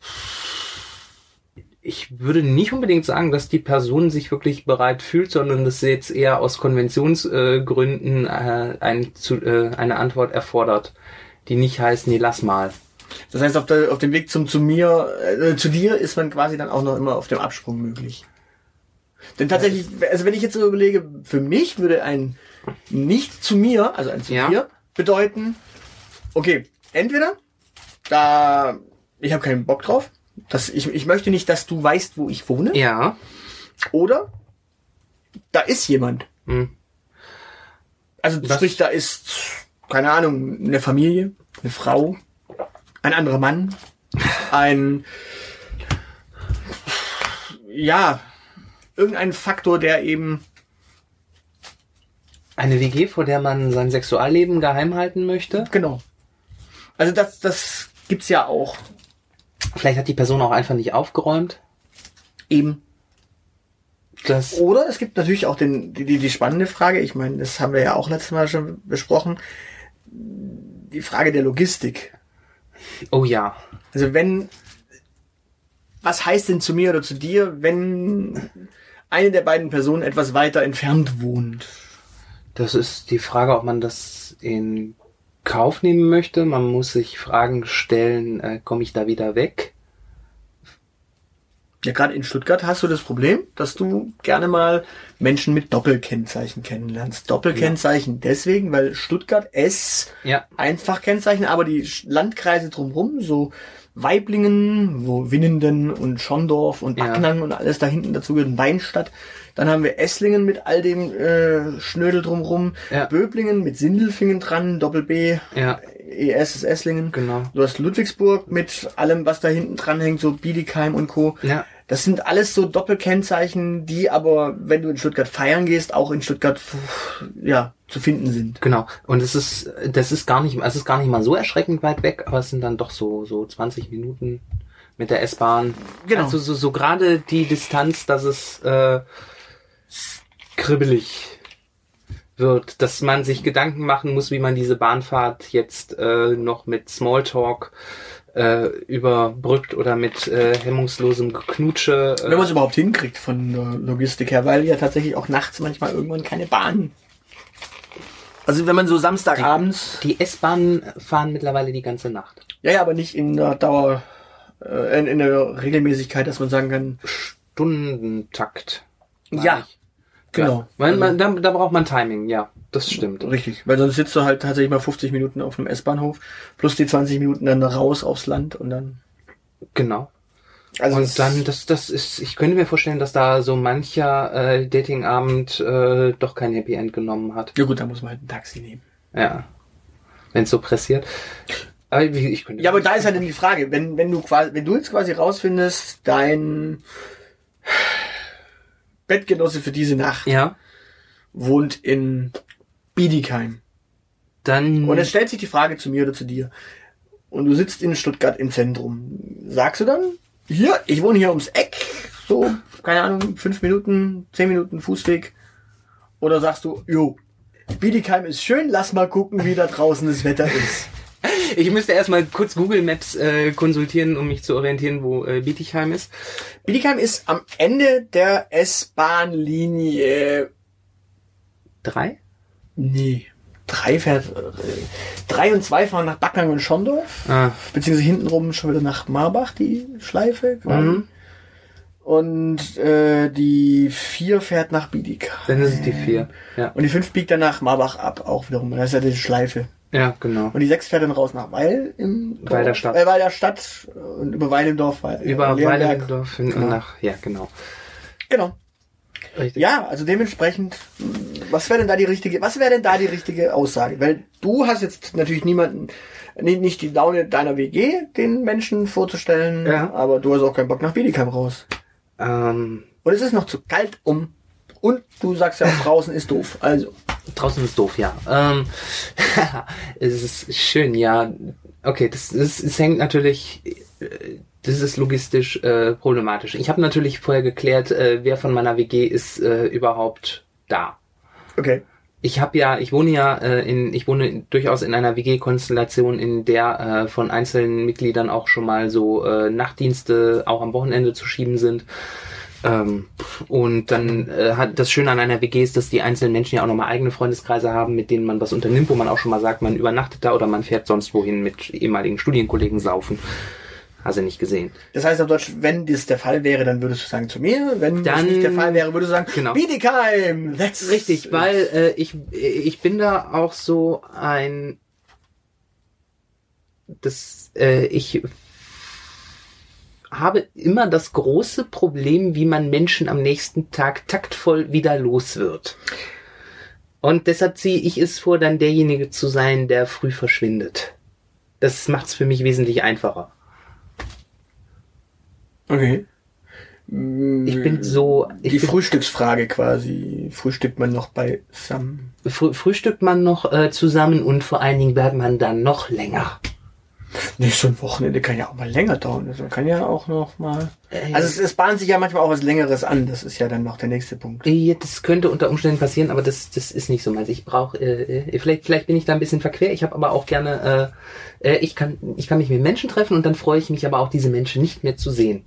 Speaker 2: Ich würde nicht unbedingt sagen, dass die Person sich wirklich bereit fühlt, sondern dass sie jetzt eher aus Konventionsgründen äh, ein, zu, äh, eine Antwort erfordert, die nicht heißt, nee, lass mal.
Speaker 1: Das heißt, auf, der, auf dem Weg zum zu mir, äh, zu dir ist man quasi dann auch noch immer auf dem Absprung möglich. Denn tatsächlich, also wenn ich jetzt so überlege, für mich würde ein nicht zu mir, also ein zu ja. dir, bedeuten, okay, entweder da ich habe keinen Bock drauf, dass ich ich möchte nicht, dass du weißt, wo ich wohne.
Speaker 2: Ja.
Speaker 1: Oder da ist jemand. Hm. Also
Speaker 2: Was?
Speaker 1: Sprich, da ist keine Ahnung, eine Familie, eine Frau, ein anderer Mann, ein ja, irgendein Faktor, der eben
Speaker 2: Eine W G, vor der man sein Sexualleben geheim halten möchte?
Speaker 1: Genau. Also das, das gibt's ja auch.
Speaker 2: Vielleicht hat die Person auch einfach nicht aufgeräumt.
Speaker 1: Eben.
Speaker 2: Das
Speaker 1: Oder es gibt natürlich auch den, die, die spannende Frage, ich meine, das haben wir ja auch letztes Mal schon besprochen, die Frage der Logistik.
Speaker 2: Oh ja.
Speaker 1: Also wenn, was heißt denn zu mir oder zu dir, wenn eine der beiden Personen etwas weiter entfernt wohnt?
Speaker 2: Das ist die Frage, ob man das in Kauf nehmen möchte. Man muss sich Fragen stellen, äh, komme ich da wieder weg?
Speaker 1: Ja, gerade in Stuttgart hast du das Problem, dass du gerne mal Menschen mit Doppelkennzeichen kennenlernst. Doppelkennzeichen ja. deswegen, weil Stuttgart S
Speaker 2: ja.
Speaker 1: einfach Kennzeichen, aber die Landkreise drumherum, so Weiblingen, wo Winnenden und Schondorf und Backnang ja. und alles da hinten dazu gehört, Weinstadt. Dann haben wir Esslingen mit all dem äh, Schnödel drumherum. Ja. Böblingen mit Sindelfingen dran, Doppel-B.
Speaker 2: Ja.
Speaker 1: E S ist Esslingen.
Speaker 2: Genau.
Speaker 1: Du hast Ludwigsburg mit allem, was da hinten dran hängt, so Bietigheim und Co.
Speaker 2: Ja.
Speaker 1: Das sind alles so Doppelkennzeichen, die aber, wenn du in Stuttgart feiern gehst, auch in Stuttgart ja zu finden sind.
Speaker 2: Genau. Und es ist, das ist gar nicht, es ist gar nicht mal so erschreckend weit weg, aber es sind dann doch so so zwanzig Minuten mit der S-Bahn.
Speaker 1: Genau.
Speaker 2: Also so so gerade die Distanz, dass es äh, kribbelig wird, dass man sich Gedanken machen muss, wie man diese Bahnfahrt jetzt äh, noch mit Smalltalk äh, überbrückt oder mit äh, hemmungslosem Geknutsche. Äh,
Speaker 1: Wenn man es überhaupt hinkriegt von der Logistik her, weil ja tatsächlich auch nachts manchmal irgendwann keine Bahn. Also wenn man so Samstagabends...
Speaker 2: Die, die S-Bahnen fahren mittlerweile die ganze Nacht.
Speaker 1: Ja, ja, aber nicht in der Dauer, äh, in, in der Regelmäßigkeit, dass man sagen kann...
Speaker 2: Stundentakt.
Speaker 1: Ja.
Speaker 2: Ich.
Speaker 1: Genau.
Speaker 2: Weil man, da, da braucht man Timing, ja, das stimmt.
Speaker 1: Richtig, weil sonst sitzt du halt tatsächlich mal fünfzig Minuten auf einem S-Bahnhof, plus die zwanzig Minuten dann raus aufs Land und dann...
Speaker 2: Genau.
Speaker 1: Also
Speaker 2: und dann, das, das ist, ich könnte mir vorstellen, dass da so mancher äh, Datingabend äh, doch kein Happy End genommen hat.
Speaker 1: Ja gut, da muss man halt ein Taxi nehmen.
Speaker 2: Ja, wenn es so pressiert. Aber ich könnte...
Speaker 1: Ja, aber da ist halt dann die Frage, wenn, wenn du quasi, wenn du jetzt quasi rausfindest, dein... Bettgenosse für diese Nacht
Speaker 2: ja.
Speaker 1: wohnt in Bietigheim.
Speaker 2: Dann
Speaker 1: und es stellt sich die Frage zu mir oder zu dir. Und du sitzt in Stuttgart im Zentrum. Sagst du dann, hier, ich wohne hier ums Eck, so, keine Ahnung, fünf Minuten, zehn Minuten Fußweg. Oder sagst du, jo, Bietigheim ist schön, lass mal gucken, wie da draußen das Wetter ist.
Speaker 2: Ich müsste erstmal kurz Google Maps äh, konsultieren, um mich zu orientieren, wo äh, Bietigheim ist.
Speaker 1: Bietigheim ist am Ende der S-Bahn-Linie...
Speaker 2: Drei?
Speaker 1: Nee. Drei fährt... Äh, drei und zwei fahren nach Backnang und Schondorf.
Speaker 2: Ah.
Speaker 1: Beziehungsweise hintenrum schon wieder nach Marbach, die Schleife.
Speaker 2: Mhm.
Speaker 1: Und äh, die vier fährt nach Bietigheim.
Speaker 2: Dann ist es die vier, ja.
Speaker 1: Und die fünf biegt dann nach Marbach ab, auch wiederum. Das ist ja die Schleife.
Speaker 2: Ja, genau.
Speaker 1: Und die sechs fährt dann raus nach Weil im Dorf.
Speaker 2: Weil der Stadt.
Speaker 1: Äh, Weil der Stadt und über Weil im Dorf. Weil,
Speaker 2: über Weil im Dorf und
Speaker 1: genau.
Speaker 2: nach, ja, genau.
Speaker 1: Genau.
Speaker 2: Richtig.
Speaker 1: Ja, also dementsprechend, was wäre denn da die richtige, was wäre denn da die richtige Aussage? Weil du hast jetzt natürlich niemanden, nicht die Laune deiner W G, den Menschen vorzustellen,
Speaker 2: ja.
Speaker 1: aber du hast auch keinen Bock nach Bietigheim raus.
Speaker 2: Ähm.
Speaker 1: Und es ist noch zu kalt um. Und du sagst ja auch, draußen ist doof. Also.
Speaker 2: Draußen ist doof, ja. Ähm, es ist schön, ja. Okay, das, das, das hängt natürlich, das ist logistisch äh, problematisch. Ich habe natürlich vorher geklärt, äh, wer von meiner W G ist äh, überhaupt da.
Speaker 1: Okay.
Speaker 2: Ich habe ja, ich wohne ja äh, in, ich wohne durchaus in einer W G-Konstellation, in der äh, von einzelnen Mitgliedern auch schon mal so äh, Nachtdienste auch am Wochenende zu schieben sind. Ähm, und dann äh, hat das Schöne an einer W G ist, dass die einzelnen Menschen ja auch nochmal eigene Freundeskreise haben, mit denen man was unternimmt, wo man auch schon mal sagt, man übernachtet da oder man fährt sonst wohin mit ehemaligen Studienkollegen saufen. Hast du nicht gesehen.
Speaker 1: Das heißt auf Deutsch, wenn das der Fall wäre, dann würdest du sagen zu mir. Wenn dann, das nicht der Fall wäre, würdest du sagen,
Speaker 2: genau.
Speaker 1: Bietigheim. That's
Speaker 2: richtig, weil äh, ich ich bin da auch so ein das äh, ich habe immer das große Problem, wie man Menschen am nächsten Tag taktvoll wieder los wird. Und deshalb ziehe ich es vor, dann derjenige zu sein, der früh verschwindet. Das macht es für mich wesentlich einfacher.
Speaker 1: Okay.
Speaker 2: Ich bin so... Ich
Speaker 1: Die
Speaker 2: bin,
Speaker 1: Frühstücksfrage quasi. Frühstückt man noch beisammen?
Speaker 2: Früh, frühstückt man noch äh, zusammen und vor allen Dingen bleibt man dann noch länger.
Speaker 1: Nee, so ein Wochenende kann ja auch mal länger dauern. Also man kann ja auch noch mal...
Speaker 2: Äh,
Speaker 1: Also es, es bahnt sich ja manchmal auch was Längeres an. Das ist ja dann noch der nächste Punkt.
Speaker 2: Ja, das könnte unter Umständen passieren, aber das das ist nicht so meins. Ich brauche... Äh, vielleicht vielleicht bin ich da ein bisschen verquer. Ich habe aber auch gerne... Äh, äh, ich kann ich kann mich mit Menschen treffen und dann freue ich mich aber auch, diese Menschen nicht mehr zu sehen.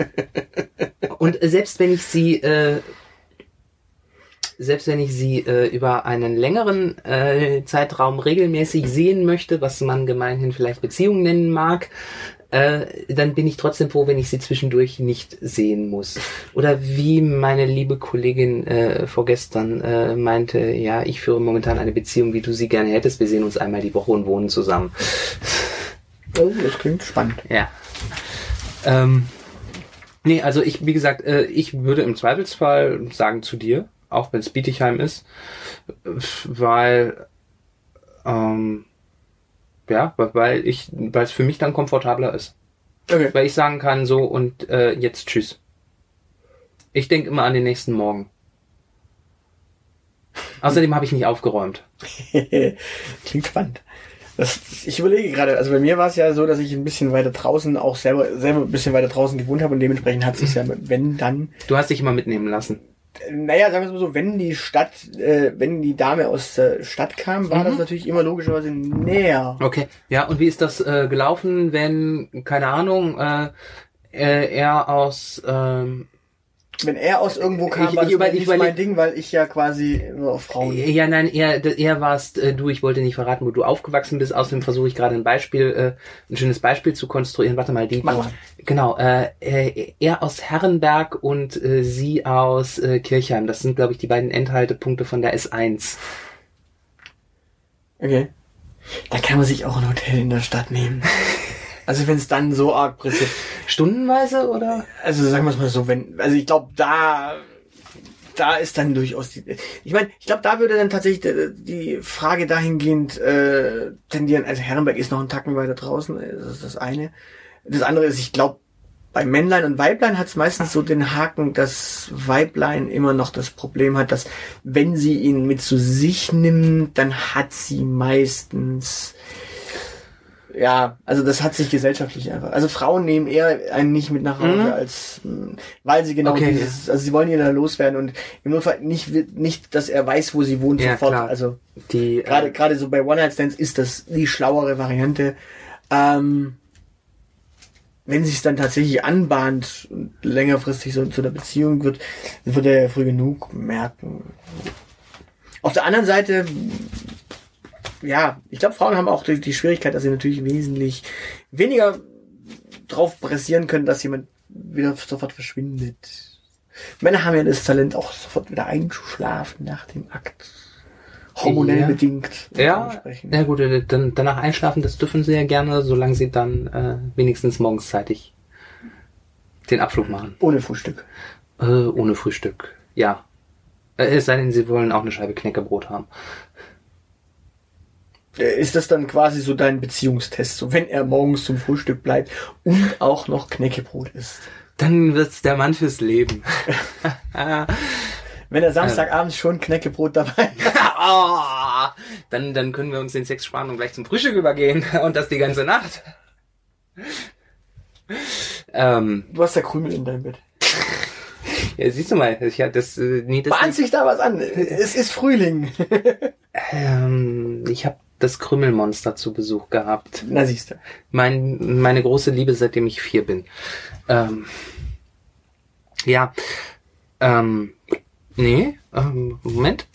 Speaker 2: Und äh, selbst wenn ich sie... Äh, Selbst wenn ich sie äh, über einen längeren äh, Zeitraum regelmäßig sehen möchte, was man gemeinhin vielleicht Beziehung nennen mag, äh, dann bin ich trotzdem froh, wenn ich sie zwischendurch nicht sehen muss. Oder wie meine liebe Kollegin äh, vorgestern äh, meinte, ja, ich führe momentan eine Beziehung, wie du sie gerne hättest. Wir sehen uns einmal die Woche und wohnen zusammen.
Speaker 1: Oh, das klingt spannend.
Speaker 2: Ja. Ähm, nee, also ich, wie gesagt, äh, ich würde im Zweifelsfall sagen zu dir, auch wenn es Bietigheim ist, weil ähm, ja, weil ich, weil es für mich dann komfortabler ist.
Speaker 1: Okay.
Speaker 2: Weil ich sagen kann so und äh, jetzt tschüss. Ich denke immer an den nächsten Morgen. Außerdem habe ich nicht aufgeräumt.
Speaker 1: Klingt spannend. Das, ich überlege gerade, also bei mir war es ja so, dass ich ein bisschen weiter draußen auch selber selber ein bisschen weiter draußen gewohnt habe und dementsprechend hat es sich ja, wenn dann...
Speaker 2: Du hast dich immer mitnehmen lassen.
Speaker 1: Naja, sagen wir es mal so, wenn die Stadt, äh, wenn die Dame aus der Stadt kam, war mhm. das natürlich immer logischerweise näher.
Speaker 2: Okay, ja, und wie ist das äh, gelaufen, wenn, keine Ahnung, äh, äh, er aus... Ähm,
Speaker 1: wenn er aus irgendwo kam,
Speaker 2: ich,
Speaker 1: war das
Speaker 2: ich,
Speaker 1: nicht
Speaker 2: ich,
Speaker 1: mein Ding, weil ich ja quasi immer auf Frauen...
Speaker 2: Ja, nein, er, er warst äh, du, ich wollte nicht verraten, wo du aufgewachsen bist, außerdem versuche ich gerade ein Beispiel, äh, ein schönes Beispiel zu konstruieren. Warte mal, die...
Speaker 1: Mach mal.
Speaker 2: Genau, äh, er aus Herrenberg und äh, sie aus äh, Kirchheim. Das sind, glaube ich, die beiden Endhaltepunkte von der S eins.
Speaker 1: Okay. Da kann man sich auch ein Hotel in der Stadt nehmen. Also wenn es dann so arg pressiert.
Speaker 2: Stundenweise, oder?
Speaker 1: Also sagen wir es mal so, wenn, also ich glaube, da, da ist dann durchaus die, ich meine, ich glaube, da würde dann tatsächlich die, die Frage dahingehend äh, tendieren, also Herrenberg ist noch ein Tacken weiter draußen, das ist das eine. Das andere ist, ich glaube, bei Männlein und Weiblein hat es meistens so den Haken, dass Weiblein immer noch das Problem hat, dass wenn sie ihn mit zu sich nimmt, dann hat sie meistens... Ja, also das hat sich gesellschaftlich einfach. Also Frauen nehmen eher einen nicht mit nach Hause, mhm. als weil sie genau
Speaker 2: okay.
Speaker 1: dieses, also sie wollen ihn da loswerden und im Notfall nicht, nicht, dass er weiß, wo sie wohnt,
Speaker 2: ja,
Speaker 1: sofort.
Speaker 2: Klar.
Speaker 1: Also
Speaker 2: die
Speaker 1: gerade
Speaker 2: äh,
Speaker 1: gerade so bei One-Night-Stands ist das die schlauere Variante. Ähm, wenn sich es dann tatsächlich anbahnt und längerfristig so zu einer Beziehung wird, wird er ja früh genug merken. Auf der anderen Seite, ja, ich glaube, Frauen haben auch die, die Schwierigkeit, dass sie natürlich wesentlich weniger drauf pressieren können, dass jemand wieder sofort verschwindet. Männer haben ja das Talent, auch sofort wieder einzuschlafen nach dem Akt. Hormonell
Speaker 2: ja.
Speaker 1: bedingt.
Speaker 2: Ja, ja gut, dann, danach einschlafen, das dürfen sie ja gerne, solange sie dann äh, wenigstens morgens zeitig den Abflug machen.
Speaker 1: Ohne Frühstück.
Speaker 2: Äh, ohne Frühstück, ja. Äh, es sei denn, sie wollen auch eine Scheibe Knäckebrot haben.
Speaker 1: Ist das dann quasi so dein Beziehungstest, so wenn er morgens zum Frühstück bleibt und auch noch Knäckebrot isst?
Speaker 2: Dann wird's der Mann fürs Leben.
Speaker 1: Wenn er Samstagabends schon Knäckebrot dabei hat.
Speaker 2: Oh, dann, dann können wir uns den Sex sparen und gleich zum Frühstück übergehen. Und das die ganze Nacht. Ähm,
Speaker 1: du hast ja Krümel in deinem Bett.
Speaker 2: Ja, siehst du mal. Ich, ja, das, äh, nee, das
Speaker 1: bahnt sich da was an. Es ist Frühling.
Speaker 2: ähm, ich habe das Krümelmonster zu Besuch gehabt.
Speaker 1: Na siehst du.
Speaker 2: Mein, meine große Liebe, seitdem ich vier bin. Ähm, ja. Ähm, nee, ähm, Moment.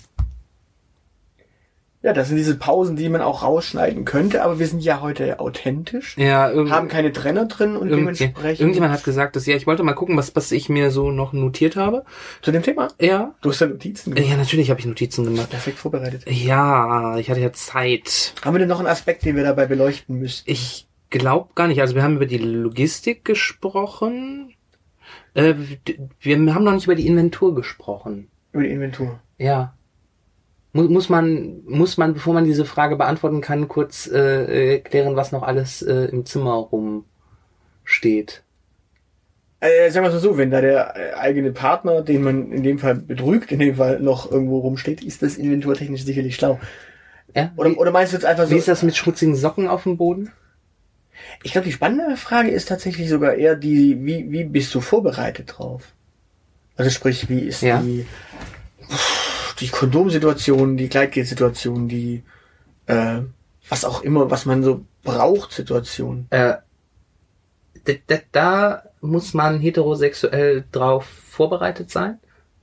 Speaker 1: Ja, das sind diese Pausen, die man auch rausschneiden könnte, aber wir sind ja heute authentisch.
Speaker 2: Ja,
Speaker 1: haben keine Trenner drin und dementsprechend...
Speaker 2: Irgendjemand hat gesagt, dass ja, ich wollte mal gucken, was, was ich mir so noch notiert habe.
Speaker 1: Zu dem Thema?
Speaker 2: Ja.
Speaker 1: Du hast ja Notizen gemacht.
Speaker 2: Ja, natürlich habe ich Notizen gemacht.
Speaker 1: Perfekt vorbereitet.
Speaker 2: Ja, ich hatte ja Zeit.
Speaker 1: Haben wir denn noch einen Aspekt, den wir dabei beleuchten müssen?
Speaker 2: Ich glaube gar nicht. Also wir haben über die Logistik gesprochen. Äh, wir haben noch nicht über die Inventur gesprochen.
Speaker 1: Über die Inventur?
Speaker 2: Ja. Muss, muss man, muss man, bevor man diese Frage beantworten kann, kurz äh, erklären, was noch alles äh, im Zimmer rumsteht.
Speaker 1: Äh, sagen wir es mal so, wenn da der äh, eigene Partner, den man in dem Fall betrügt, in dem Fall noch irgendwo rumsteht, ist das inventurtechnisch sicherlich schlau.
Speaker 2: Ja,
Speaker 1: oder,
Speaker 2: wie,
Speaker 1: oder meinst du jetzt einfach so...
Speaker 2: Wie ist das mit schmutzigen Socken auf dem Boden?
Speaker 1: Ich glaube, die spannende Frage ist tatsächlich sogar eher die, wie, wie bist du vorbereitet drauf? Also sprich, wie ist ja. die, die Kondomsituation, die Kleidgel-Situation, die, äh, was auch immer, was man so braucht, Situation.
Speaker 2: Äh, da, da, da muss man heterosexuell drauf vorbereitet sein?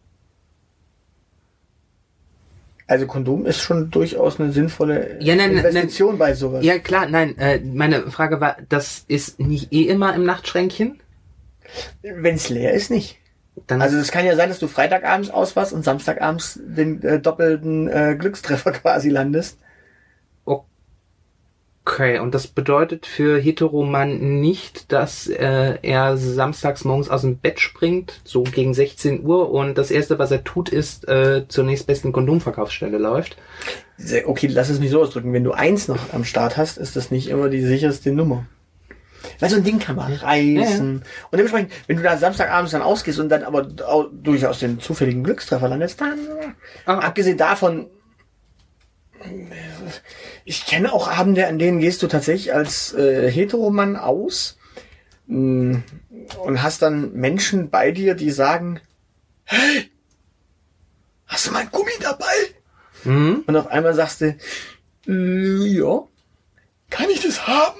Speaker 1: Also Kondom ist schon durchaus eine sinnvolle
Speaker 2: ja, nein,
Speaker 1: Investition
Speaker 2: nein,
Speaker 1: bei sowas.
Speaker 2: Ja klar, nein, äh, meine Frage war, das ist nicht eh immer im Nachtschränkchen?
Speaker 1: Wenn es leer ist, nicht.
Speaker 2: Dann
Speaker 1: also es kann ja sein, dass du Freitagabends auswachst und Samstagabends den äh, doppelten äh, Glückstreffer quasi landest.
Speaker 2: Okay, und das bedeutet für Heteroman nicht, dass äh, er samstags morgens aus dem Bett springt, so gegen sechzehn Uhr, und das Erste, was er tut, ist äh, zur nächstbesten Kondomverkaufsstelle läuft?
Speaker 1: Okay, lass es mich so ausdrücken. Wenn du eins noch am Start hast, ist das nicht immer die sicherste Nummer. Weil so ein Ding kann man reißen. Ja, ja. Und dementsprechend, wenn du da Samstagabends dann ausgehst und dann aber auch durchaus den zufälligen Glückstreffer landest, dann, ah. abgesehen davon, ich kenne auch Abende, an denen gehst du tatsächlich als äh, Heteromann aus mh, und hast dann Menschen bei dir, die sagen, hey, hast du mein Gummi dabei? Mhm. Und auf einmal sagst du, äh, ja, kann ich das haben?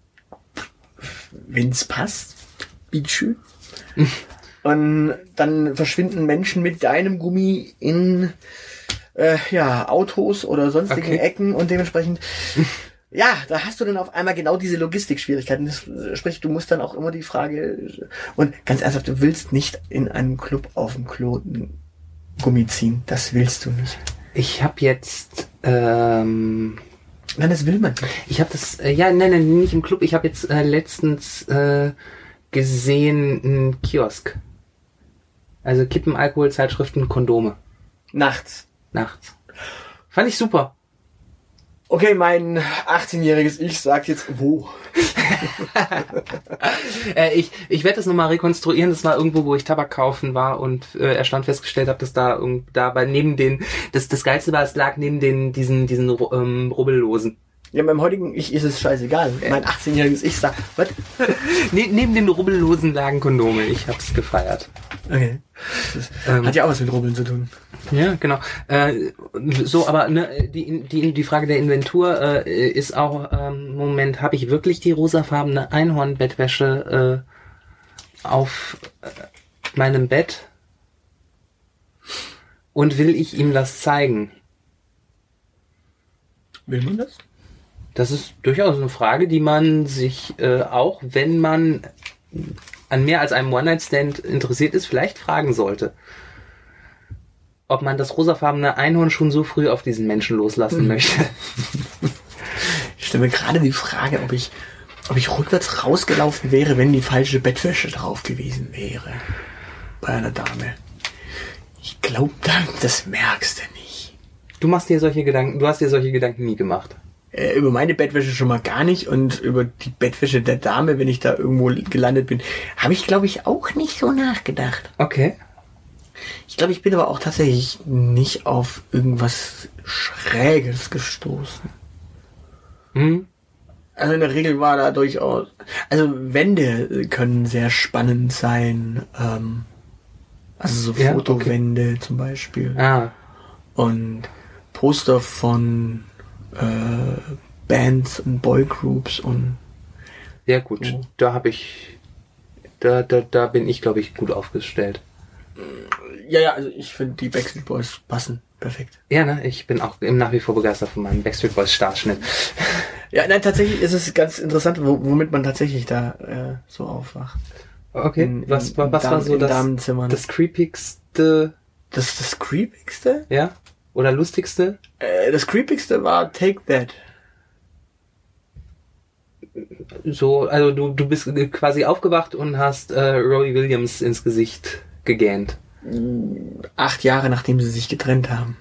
Speaker 1: Wenn's passt, bitteschön. Und dann verschwinden Menschen mit deinem Gummi in Äh, ja, Autos oder sonstigen okay. Ecken und dementsprechend, ja, da hast du dann auf einmal genau diese Logistikschwierigkeiten. Das, sprich, du musst dann auch immer die Frage, und ganz ernsthaft, du willst nicht in einem Club auf dem Klo einen Gummi ziehen. Das willst du nicht.
Speaker 2: Ich habe jetzt, ähm...
Speaker 1: Nein, das will man nicht.
Speaker 2: Ich habe das, äh, ja, nein, nein, nicht im Club. Ich habe jetzt äh, letztens äh, gesehen, einen Kiosk. Also Kippen, Alkohol, Zeitschriften, Kondome.
Speaker 1: Nachts.
Speaker 2: Nachts. Fand ich super.
Speaker 1: Okay, mein achtzehnjähriges Ich sagt jetzt wo.
Speaker 2: äh, ich ich werde das nochmal rekonstruieren. Das war irgendwo, wo ich Tabak kaufen war und äh, erstaunt festgestellt habe, dass da da bei neben den, das das Geilste war, es lag neben den diesen diesen ähm, Rubbellosen.
Speaker 1: Ja, beim heutigen Ich ist es scheißegal. Äh. Mein achtzehnjähriges Ich sagt, was?
Speaker 2: ne, neben den Rubbellosen lagen Kondome. Ich hab's gefeiert.
Speaker 1: Okay. Das ähm, hat ja auch was mit Rubbeln zu tun.
Speaker 2: Ja, genau. Äh, so, aber ne, die die die Frage der Inventur äh, ist auch, ähm, Moment, habe ich wirklich die rosafarbene Einhornbettwäsche äh, auf äh, meinem Bett? Und will ich ihm das zeigen?
Speaker 1: Will man das?
Speaker 2: Das ist durchaus eine Frage, die man sich äh, auch, wenn man an mehr als einem One-Night-Stand interessiert ist, vielleicht fragen sollte. Ob man das rosafarbene Einhorn schon so früh auf diesen Menschen loslassen hm. möchte.
Speaker 1: Ich stelle mir gerade die Frage, ob ich, ob ich rückwärts rausgelaufen wäre, wenn die falsche Bettwäsche drauf gewesen wäre. Bei einer Dame. Ich glaube, das merkst du nicht.
Speaker 2: Du machst dir solche Gedanken, du hast dir solche Gedanken nie gemacht.
Speaker 1: Äh, über meine Bettwäsche schon mal gar nicht, und über die Bettwäsche der Dame, wenn ich da irgendwo gelandet bin, habe ich, glaube ich, auch nicht so nachgedacht.
Speaker 2: Okay.
Speaker 1: Ich glaube, ich bin aber auch tatsächlich nicht auf irgendwas Schräges gestoßen. Hm? Also in der Regel war da durchaus... Also Wände können sehr spannend sein. Ähm, also so ja, Fotowände okay. zum Beispiel.
Speaker 2: Ah.
Speaker 1: Und Poster von äh, Bands und Boygroups und...
Speaker 2: Ja gut, so. da habe ich... Da, da, da bin ich, glaube ich, gut aufgestellt.
Speaker 1: Ja, ja, also ich finde, die Backstreet Boys passen perfekt.
Speaker 2: Ja, ne, ich bin auch nach wie vor begeistert von meinem Backstreet Boys Startschnitt.
Speaker 1: Ja, nein, tatsächlich ist es ganz interessant, womit man tatsächlich da äh, so aufwacht.
Speaker 2: Okay, in, was, in, was Darm, war so das, das creepigste?
Speaker 1: Das das creepigste?
Speaker 2: Ja, oder lustigste?
Speaker 1: Äh, das creepigste war Take That.
Speaker 2: So, also du du bist quasi aufgewacht und hast äh, Robbie Williams ins Gesicht gegähnt.
Speaker 1: Acht Jahre nachdem sie sich getrennt haben.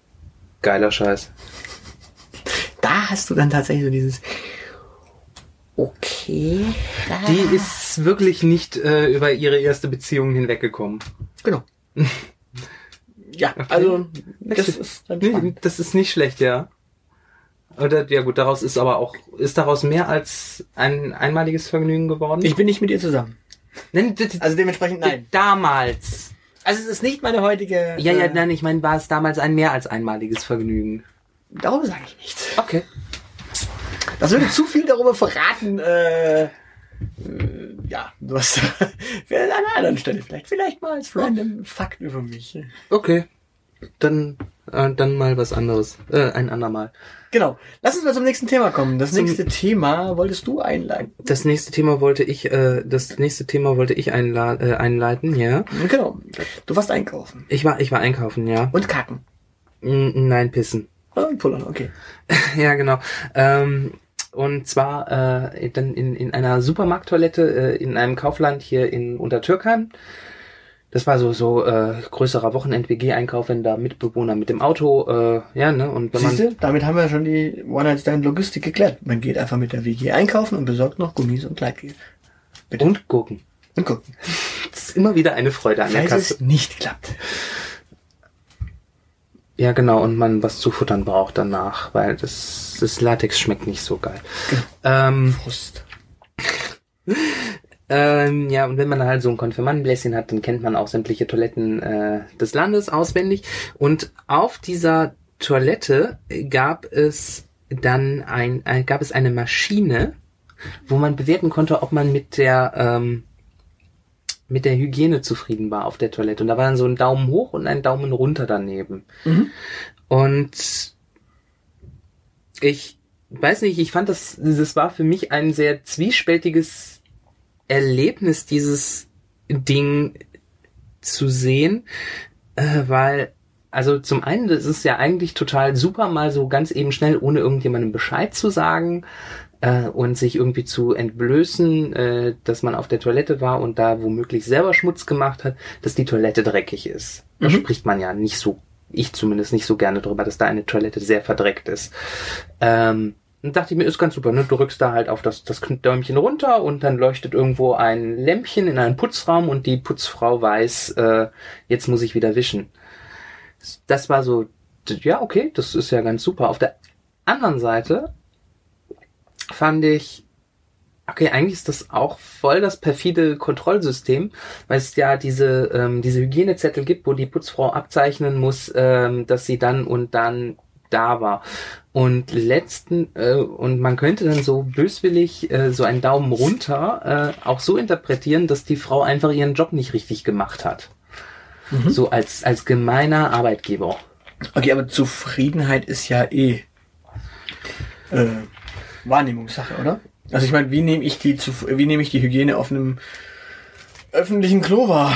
Speaker 2: Geiler Scheiß.
Speaker 1: Da hast du dann tatsächlich so dieses Okay.
Speaker 2: Die ist wirklich nicht äh, über ihre erste Beziehung hinweggekommen.
Speaker 1: Genau. Ja, okay. Also das ist,
Speaker 2: nee, das ist nicht schlecht, ja. Oder ja gut, daraus ist aber auch ist daraus mehr als ein einmaliges Vergnügen geworden.
Speaker 1: Ich bin nicht mit ihr zusammen.
Speaker 2: Nein,
Speaker 1: also dementsprechend nein.
Speaker 2: Damals.
Speaker 1: Also es ist nicht meine heutige.
Speaker 2: Ja, ja, nein, ich meine, war es damals ein mehr als einmaliges Vergnügen.
Speaker 1: Darüber sage ich nichts.
Speaker 2: Okay.
Speaker 1: Das würde zu viel darüber verraten. Äh, äh, ja, du hast an einer anderen Stelle vielleicht, vielleicht mal als random Fakt über mich.
Speaker 2: Okay. Dann, äh, dann mal was anderes. Äh, ein andermal.
Speaker 1: Genau. Lass uns mal zum nächsten Thema kommen. Das zum nächste Thema wolltest du einleiten.
Speaker 2: Das nächste Thema wollte ich, äh, das nächste Thema wollte ich einla- äh, einleiten, ja.
Speaker 1: Genau. Du warst einkaufen.
Speaker 2: Ich war, ich war einkaufen, ja.
Speaker 1: Und kacken.
Speaker 2: N- nein, pissen.
Speaker 1: Oh, pullern, okay.
Speaker 2: Ja, genau. Ähm, und zwar äh, dann in, in einer Supermarkttoilette äh, in einem Kaufland hier in Untertürkheim. Das war so so äh, größerer Wochenend-W G-Einkauf, wenn da Mitbewohner mit dem Auto, äh, ja, ne? Und wenn man
Speaker 1: Siehste, damit haben wir schon die One-Night-Stand-Logistik geklärt. Man geht einfach mit der W G einkaufen und besorgt noch Gummis und Gleitgel.
Speaker 2: Bitte. Und gucken.
Speaker 1: Und gucken.
Speaker 2: Das ist immer wieder eine Freude an der
Speaker 1: Falls
Speaker 2: Kasse.
Speaker 1: es nicht klappt.
Speaker 2: Ja, genau, und man was zu futtern braucht danach, weil das, das Latex schmeckt nicht so geil.
Speaker 1: Genau.
Speaker 2: Ähm,
Speaker 1: Frust.
Speaker 2: ähm, ja, und wenn man halt so ein Konfirmandenbläschen hat, dann kennt man auch sämtliche Toiletten äh, des Landes auswendig. Und auf dieser Toilette gab es dann ein, äh, gab es eine Maschine, wo man bewerten konnte, ob man mit der ähm, mit der Hygiene zufrieden war auf der Toilette. Und da war dann so ein Daumen hoch und ein Daumen runter daneben. Mhm. Und ich weiß nicht, ich fand das, das war für mich ein sehr zwiespältiges Erlebnis, dieses Ding zu sehen, äh, weil, also zum einen, das ist ja eigentlich total super, mal so ganz eben schnell, ohne irgendjemandem Bescheid zu sagen, und sich irgendwie zu entblößen, äh, dass man auf der Toilette war und da womöglich selber Schmutz gemacht hat, dass die Toilette dreckig ist. Da mhm. spricht man ja nicht so, ich zumindest nicht so gerne drüber, dass da eine Toilette sehr verdreckt ist. Ähm, und dachte ich mir, ist ganz super, ne? Du rückst da halt auf das, das Däumchen runter und dann leuchtet irgendwo ein Lämpchen in einem Putzraum und die Putzfrau weiß, äh, jetzt muss ich wieder wischen. Das war so, ja, okay, das ist ja ganz super. Auf der anderen Seite fand ich, okay, eigentlich ist das auch voll das perfide Kontrollsystem, weil es ja diese ähm, diese Hygienezettel gibt, wo die Putzfrau abzeichnen muss, ähm, dass sie dann und dann da war. Und letzten äh, und man könnte dann so böswillig äh, so einen Daumen runter äh, auch so interpretieren, dass die Frau einfach ihren Job nicht richtig gemacht hat. Mhm. So als als gemeiner Arbeitgeber.
Speaker 1: Okay, aber Zufriedenheit ist ja eh äh, Wahrnehmungssache, oder? Also ich meine, wie nehme ich die wie nehme ich die Hygiene auf einem öffentlichen Klo wahr?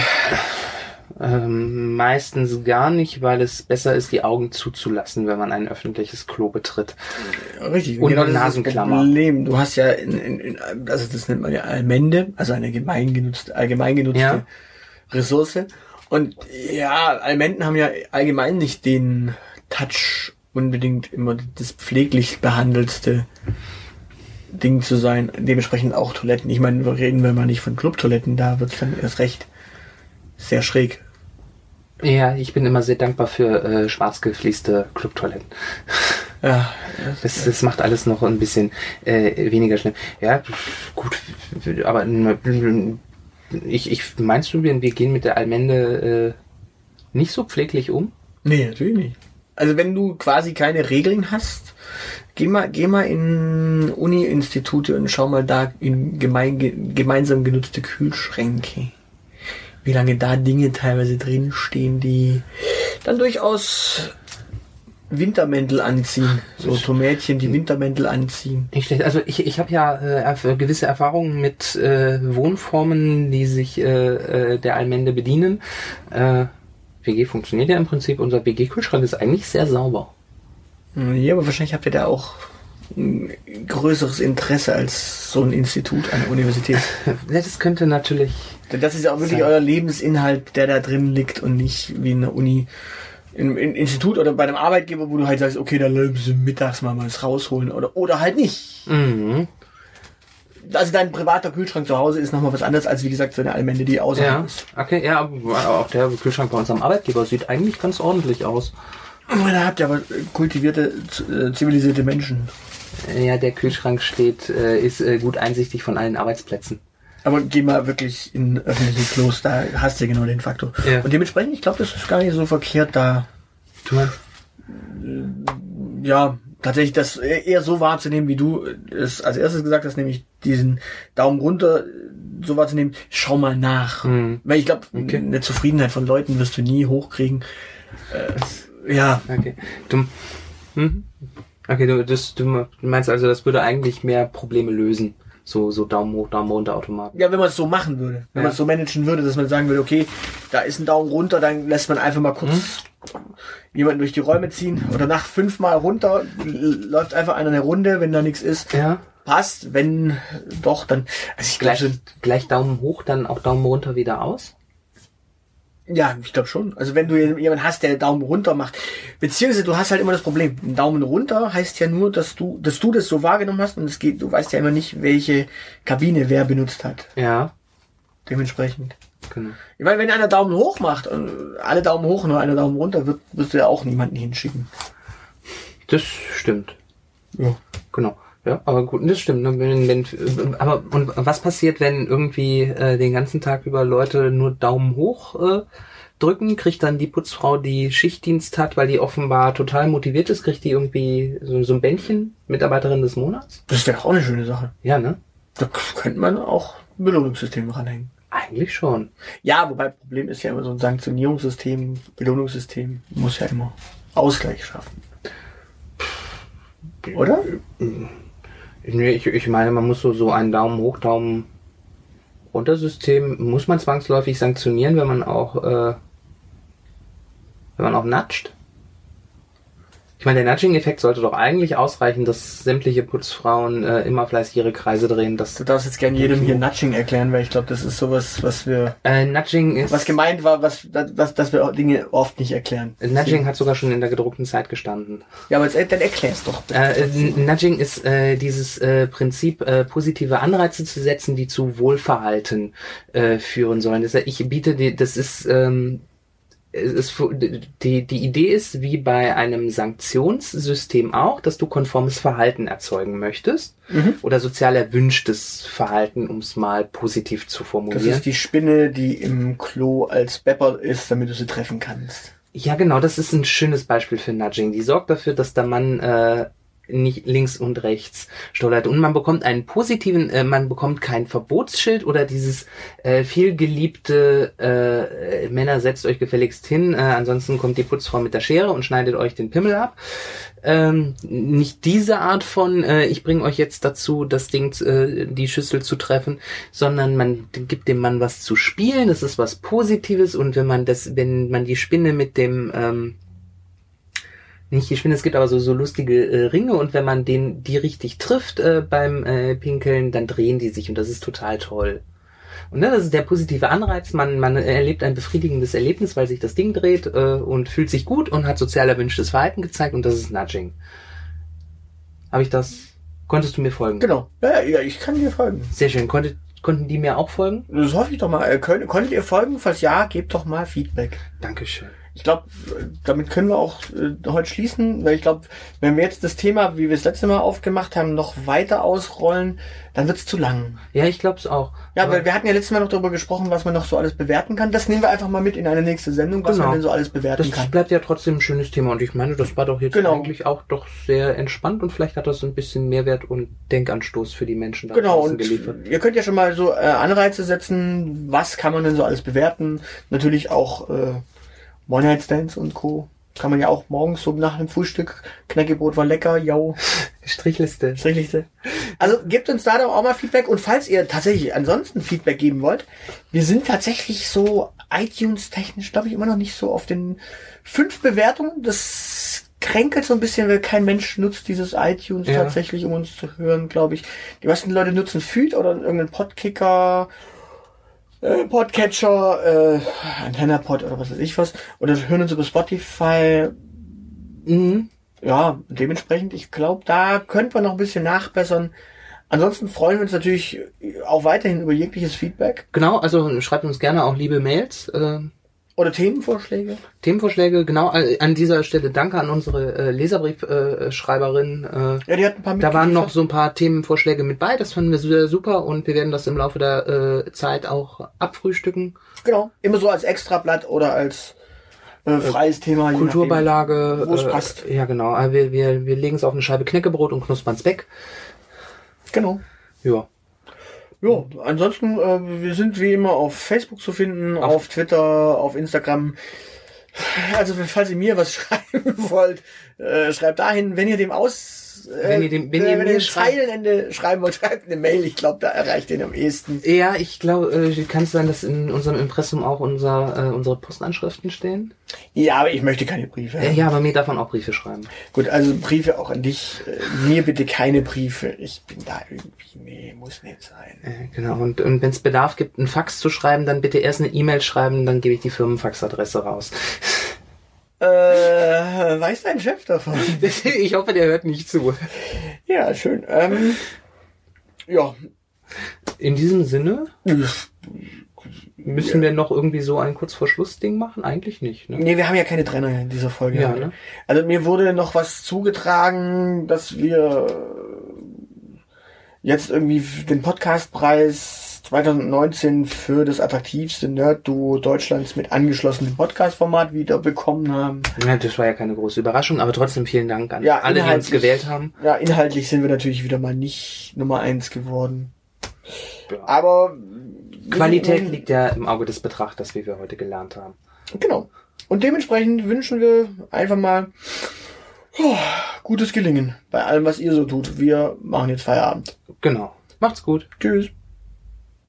Speaker 2: Ähm, meistens gar nicht, weil es besser ist, die Augen zuzulassen, wenn man ein öffentliches Klo betritt.
Speaker 1: Richtig.
Speaker 2: Und
Speaker 1: genau,
Speaker 2: Nasenklammer.
Speaker 1: Das Problem. Du hast ja, in, in, in, also das nennt man ja Allmende, also eine gemeingenutzte, allgemein genutzte ja. Ressource. Und ja, Allmenden haben ja allgemein nicht den Touch, unbedingt immer das pfleglich behandelste Ding zu sein. Dementsprechend auch Toiletten. Ich meine, reden wir mal nicht von Clubtoiletten, da wird es dann erst recht sehr schräg.
Speaker 2: Ja, ich bin immer sehr dankbar für äh, schwarz geflieste Clubtoiletten.
Speaker 1: Ja,
Speaker 2: das, das macht alles noch ein bisschen äh, weniger schlimm. Ja, gut, aber ich, ich meinst du, wir gehen mit der Allmende äh, nicht so pfleglich um?
Speaker 1: Nee, natürlich nicht. Also wenn du quasi keine Regeln hast, geh mal, geh mal in Uni-Institute und schau mal da in gemein, gemeinsam genutzte Kühlschränke. Wie lange da Dinge teilweise drinstehen, die dann durchaus Wintermäntel anziehen. So Tomätchen, die Wintermäntel anziehen.
Speaker 2: Nicht schlecht. Also ich, ich habe ja äh, gewisse Erfahrungen mit äh, Wohnformen, die sich äh, äh, der Allmende bedienen. Äh, W G funktioniert ja im Prinzip. Unser W G-Kühlschrank ist eigentlich sehr sauber.
Speaker 1: Ja, aber wahrscheinlich habt ihr da auch ein größeres Interesse als so ein Institut an der Universität.
Speaker 2: Das könnte natürlich...
Speaker 1: Denn das ist ja auch wirklich sein. Euer Lebensinhalt, der da drin liegt und nicht wie in der Uni, im, im Institut oder bei einem Arbeitgeber, wo du halt sagst, okay, da müssen wir mittags mal was rausholen oder, oder halt nicht.
Speaker 2: Mhm.
Speaker 1: also dein privater Kühlschrank zu Hause ist nochmal was anderes als, wie gesagt, so eine Allmende, die außerhalb
Speaker 2: ja.
Speaker 1: ist.
Speaker 2: Okay, ja, aber auch der Kühlschrank bei unserem Arbeitgeber sieht eigentlich ganz ordentlich aus.
Speaker 1: Da habt ihr aber kultivierte, zivilisierte Menschen.
Speaker 2: Ja, der Kühlschrank steht, äh, ist äh, gut einsichtig von allen Arbeitsplätzen.
Speaker 1: Aber geh mal wirklich in öffentliche Klos, da hast du genau den Faktor. Ja. Und dementsprechend, ich glaube, das ist gar nicht so verkehrt, da
Speaker 2: du meinst?
Speaker 1: ja, tatsächlich das eher so wahrzunehmen, wie du es als erstes gesagt hast, nämlich diesen Daumen runter so wahrzunehmen, schau mal nach. Mhm. Weil ich glaube, okay. eine Zufriedenheit von Leuten wirst du nie hochkriegen. Äh, ja.
Speaker 2: Okay. Du, hm? okay, du, das, du meinst also, das würde eigentlich mehr Probleme lösen. So, so Daumen hoch, Daumen runter Automaten.
Speaker 1: Ja, wenn man es so machen würde. Wenn ja. man es so managen würde, dass man sagen würde, okay, da ist ein Daumen runter, dann lässt man einfach mal kurz hm? jemanden durch die Räume ziehen. Oder nach fünfmal runter läuft einfach einer eine Runde, wenn da nichts ist.
Speaker 2: Ja.
Speaker 1: Passt, wenn doch, dann...
Speaker 2: Also ich gleich, glaub, gleich Daumen hoch, dann auch Daumen runter wieder aus?
Speaker 1: Ja, ich glaube schon. Also wenn du jemanden hast, der Daumen runter macht, beziehungsweise du hast halt immer das Problem. Ein Daumen runter heißt ja nur, dass du, dass du das so wahrgenommen hast und es geht, du weißt ja immer nicht, welche Kabine wer benutzt hat.
Speaker 2: Ja.
Speaker 1: Dementsprechend.
Speaker 2: Genau.
Speaker 1: Ich meine, wenn einer Daumen hoch macht und alle Daumen hoch und nur einer Daumen runter, wird, wirst du ja auch niemanden hinschicken.
Speaker 2: Das stimmt.
Speaker 1: Ja.
Speaker 2: Genau. Ja, aber gut, das stimmt. Wenn, wenn, aber und was passiert, wenn irgendwie äh, den ganzen Tag über Leute nur Daumen hoch äh, drücken? Kriegt dann die Putzfrau, die Schichtdienst hat, weil die offenbar total motiviert ist, kriegt die irgendwie so, so ein Bändchen, Mitarbeiterin des Monats?
Speaker 1: Das wäre auch eine schöne Sache.
Speaker 2: Ja, ne?
Speaker 1: Da könnte man auch ein Belohnungssystem ranhängen.
Speaker 2: Eigentlich schon.
Speaker 1: Ja, wobei Problem ist ja immer so ein Sanktionierungssystem, Belohnungssystem muss ja immer Ausgleich schaffen. Oder?
Speaker 2: Nee, ich, ich meine, man muss so, so ein Daumen hoch, Daumen runter System, muss man zwangsläufig sanktionieren, wenn man auch, äh, wenn man auch natscht. Ich meine, der Nudging-Effekt sollte doch eigentlich ausreichen, dass sämtliche Putzfrauen äh, immer fleißig ihre Kreise drehen. Dass
Speaker 1: du darfst jetzt gerne jedem hier Nudging erklären, weil ich glaube, das ist sowas, was wir...
Speaker 2: Äh, Nudging ist...
Speaker 1: Was gemeint war, was, was, dass wir Dinge oft nicht erklären.
Speaker 2: Äh, Nudging hat sogar schon in der gedruckten Zeit gestanden.
Speaker 1: Ja, aber jetzt, dann erklär's doch.
Speaker 2: Äh, Nudging ist äh, dieses äh, Prinzip, äh, positive Anreize zu setzen, die zu Wohlverhalten äh, führen sollen. Das, ich biete die, das ist... Ähm, Es ist, die, die Idee ist, wie bei einem Sanktionssystem auch, dass du konformes Verhalten erzeugen möchtest mhm. oder sozial erwünschtes Verhalten, um es mal positiv zu formulieren.
Speaker 1: Das ist die Spinne, die im Klo als Bepper ist, damit du sie treffen kannst.
Speaker 2: Ja, genau, das ist ein schönes Beispiel für Nudging. Die sorgt dafür, dass der Mann äh, nicht links und rechts stolpert. Und man bekommt einen positiven, äh, man bekommt kein Verbotsschild oder dieses äh, viel geliebte äh, Männer, setzt euch gefälligst hin, äh, ansonsten kommt die Putzfrau mit der Schere und schneidet euch den Pimmel ab. Ähm, nicht diese Art von, äh, ich bringe euch jetzt dazu, das Ding, äh, die Schüssel zu treffen, sondern man gibt dem Mann was zu spielen, das ist was Positives und wenn man das, wenn man die Spinne mit dem ähm, nicht die Spinne, es gibt aber so so lustige äh, Ringe und wenn man den die richtig trifft äh, beim äh, Pinkeln, dann drehen die sich und das ist total toll. Und ne, das ist der positive Anreiz, man man erlebt ein befriedigendes Erlebnis, weil sich das Ding dreht äh, und fühlt sich gut und hat sozial erwünschtes Verhalten gezeigt und das ist Nudging. Habe ich das? Konntest du mir folgen?
Speaker 1: Genau. Ja, ja, ich kann dir folgen.
Speaker 2: Sehr schön. Konntet, konnten die mir auch folgen?
Speaker 1: Das hoffe ich doch mal. Äh, könnt, konntet ihr folgen? Falls ja, gebt doch mal Feedback.
Speaker 2: Dankeschön.
Speaker 1: Ich glaube, damit können wir auch äh, heute schließen, weil ich glaube, wenn wir jetzt das Thema, wie wir es letzte Mal aufgemacht haben, noch weiter ausrollen, dann wird's zu lang.
Speaker 2: Ja, ich glaube es auch.
Speaker 1: Ja, aber weil wir hatten ja letztes Mal noch darüber gesprochen, was man noch so alles bewerten kann. Das nehmen wir einfach mal mit in eine nächste Sendung, was genau. man denn so alles bewerten
Speaker 2: das
Speaker 1: kann. Das
Speaker 2: bleibt ja trotzdem ein schönes Thema und ich meine, das war doch jetzt genau. eigentlich auch doch sehr entspannt und vielleicht hat das ein bisschen Mehrwert und Denkanstoß für die Menschen da
Speaker 1: genau, und geliefert. Ihr könnt ja schon mal so äh, Anreize setzen, was kann man denn so alles bewerten. Natürlich auch äh, One-Night-Stands und Co. Kann man ja auch morgens so nach dem Frühstück, Knäckebrot war lecker, yo.
Speaker 2: Strichliste.
Speaker 1: Strichliste. Also gebt uns da doch auch mal Feedback und falls ihr tatsächlich ansonsten Feedback geben wollt, wir sind tatsächlich so iTunes-technisch, glaube ich, immer noch nicht so auf den fünf Bewertungen. Das kränkelt so ein bisschen, weil kein Mensch nutzt dieses iTunes ja. tatsächlich, um uns zu hören, glaube ich. Die meisten Leute nutzen Feed oder irgendeinen Podkicker, Äh, Podcatcher, äh, AntennaPod oder was weiß ich was, oder hören uns über Spotify. Mhm. Ja, dementsprechend, ich glaube, da könnte man noch ein bisschen nachbessern, Ansonsten freuen wir uns natürlich auch weiterhin über jegliches Feedback.
Speaker 2: Genau, also schreibt uns gerne auch liebe Mails. Äh,
Speaker 1: Oder Themenvorschläge.
Speaker 2: Themenvorschläge, genau. An dieser Stelle danke an unsere äh, Leserbriefschreiberin. Äh,
Speaker 1: ja, die hat ein paar
Speaker 2: Da waren noch so ein paar Themenvorschläge mit bei. Das fanden wir sehr super und wir werden das im Laufe der äh, Zeit auch abfrühstücken.
Speaker 1: Genau, immer so als Extrablatt oder als äh, freies Thema.
Speaker 2: Kulturbeilage.
Speaker 1: Wo es
Speaker 2: äh,
Speaker 1: passt.
Speaker 2: Ja, genau. Also wir, wir, wir legen es auf eine Scheibe Knäckebrot und knuspern's weg.
Speaker 1: Genau.
Speaker 2: Ja.
Speaker 1: Ja, ansonsten, äh, wir sind wie immer auf Facebook zu finden, auf, auf Twitter, auf Instagram. Also, falls ihr mir was schreiben wollt, äh, schreibt dahin. Wenn ihr dem aus... Äh,
Speaker 2: wenn ihr dem, wenn
Speaker 1: äh,
Speaker 2: ihr
Speaker 1: wenn
Speaker 2: mir
Speaker 1: ihr
Speaker 2: schreibt,
Speaker 1: Zeilenende schreiben wollt, schreibt eine Mail. Ich glaube, da erreicht ihr am ehesten.
Speaker 2: Ja, ich glaube, äh, kann es sein, dass in unserem Impressum auch unser, äh, unsere Postanschriften stehen?
Speaker 1: Ja, aber ich möchte keine Briefe.
Speaker 2: Äh, ja, aber mir darf man auch Briefe schreiben.
Speaker 1: Gut, also Briefe auch an dich. Äh, mir bitte keine Briefe. Ich bin da irgendwie, nee, muss nicht sein.
Speaker 2: Äh, genau, und, und wenn es Bedarf gibt, einen Fax zu schreiben, dann bitte erst eine E-Mail schreiben, dann gebe ich die Firmenfaxadresse raus.
Speaker 1: Äh, weiß dein Chef davon?
Speaker 2: Ich hoffe, der hört nicht zu.
Speaker 1: Ja, schön. Ähm, ja.
Speaker 2: In diesem Sinne müssen ja. wir noch irgendwie so ein kurz vor Schluss Ding machen? Eigentlich nicht, ne?
Speaker 1: Nee, wir haben ja keine Trainer in dieser Folge.
Speaker 2: Ja, ne?
Speaker 1: Also mir wurde noch was zugetragen, dass wir jetzt irgendwie den Podcastpreis zwanzig neunzehn für das attraktivste Nerd-Duo Deutschlands mit angeschlossenem Podcast-Format wieder bekommen haben.
Speaker 2: Ja, das war ja keine große Überraschung, aber trotzdem vielen Dank an
Speaker 1: ja,
Speaker 2: alle, die uns gewählt haben.
Speaker 1: Ja, inhaltlich sind wir natürlich wieder mal nicht Nummer eins geworden.
Speaker 2: Ja.
Speaker 1: Aber
Speaker 2: Qualität wir, liegt ja im Auge des Betrachters, wie wir heute gelernt haben.
Speaker 1: Genau. Und dementsprechend wünschen wir einfach mal oh, gutes Gelingen bei allem, was ihr so tut. Wir machen jetzt Feierabend.
Speaker 2: Genau. Macht's gut.
Speaker 1: Tschüss.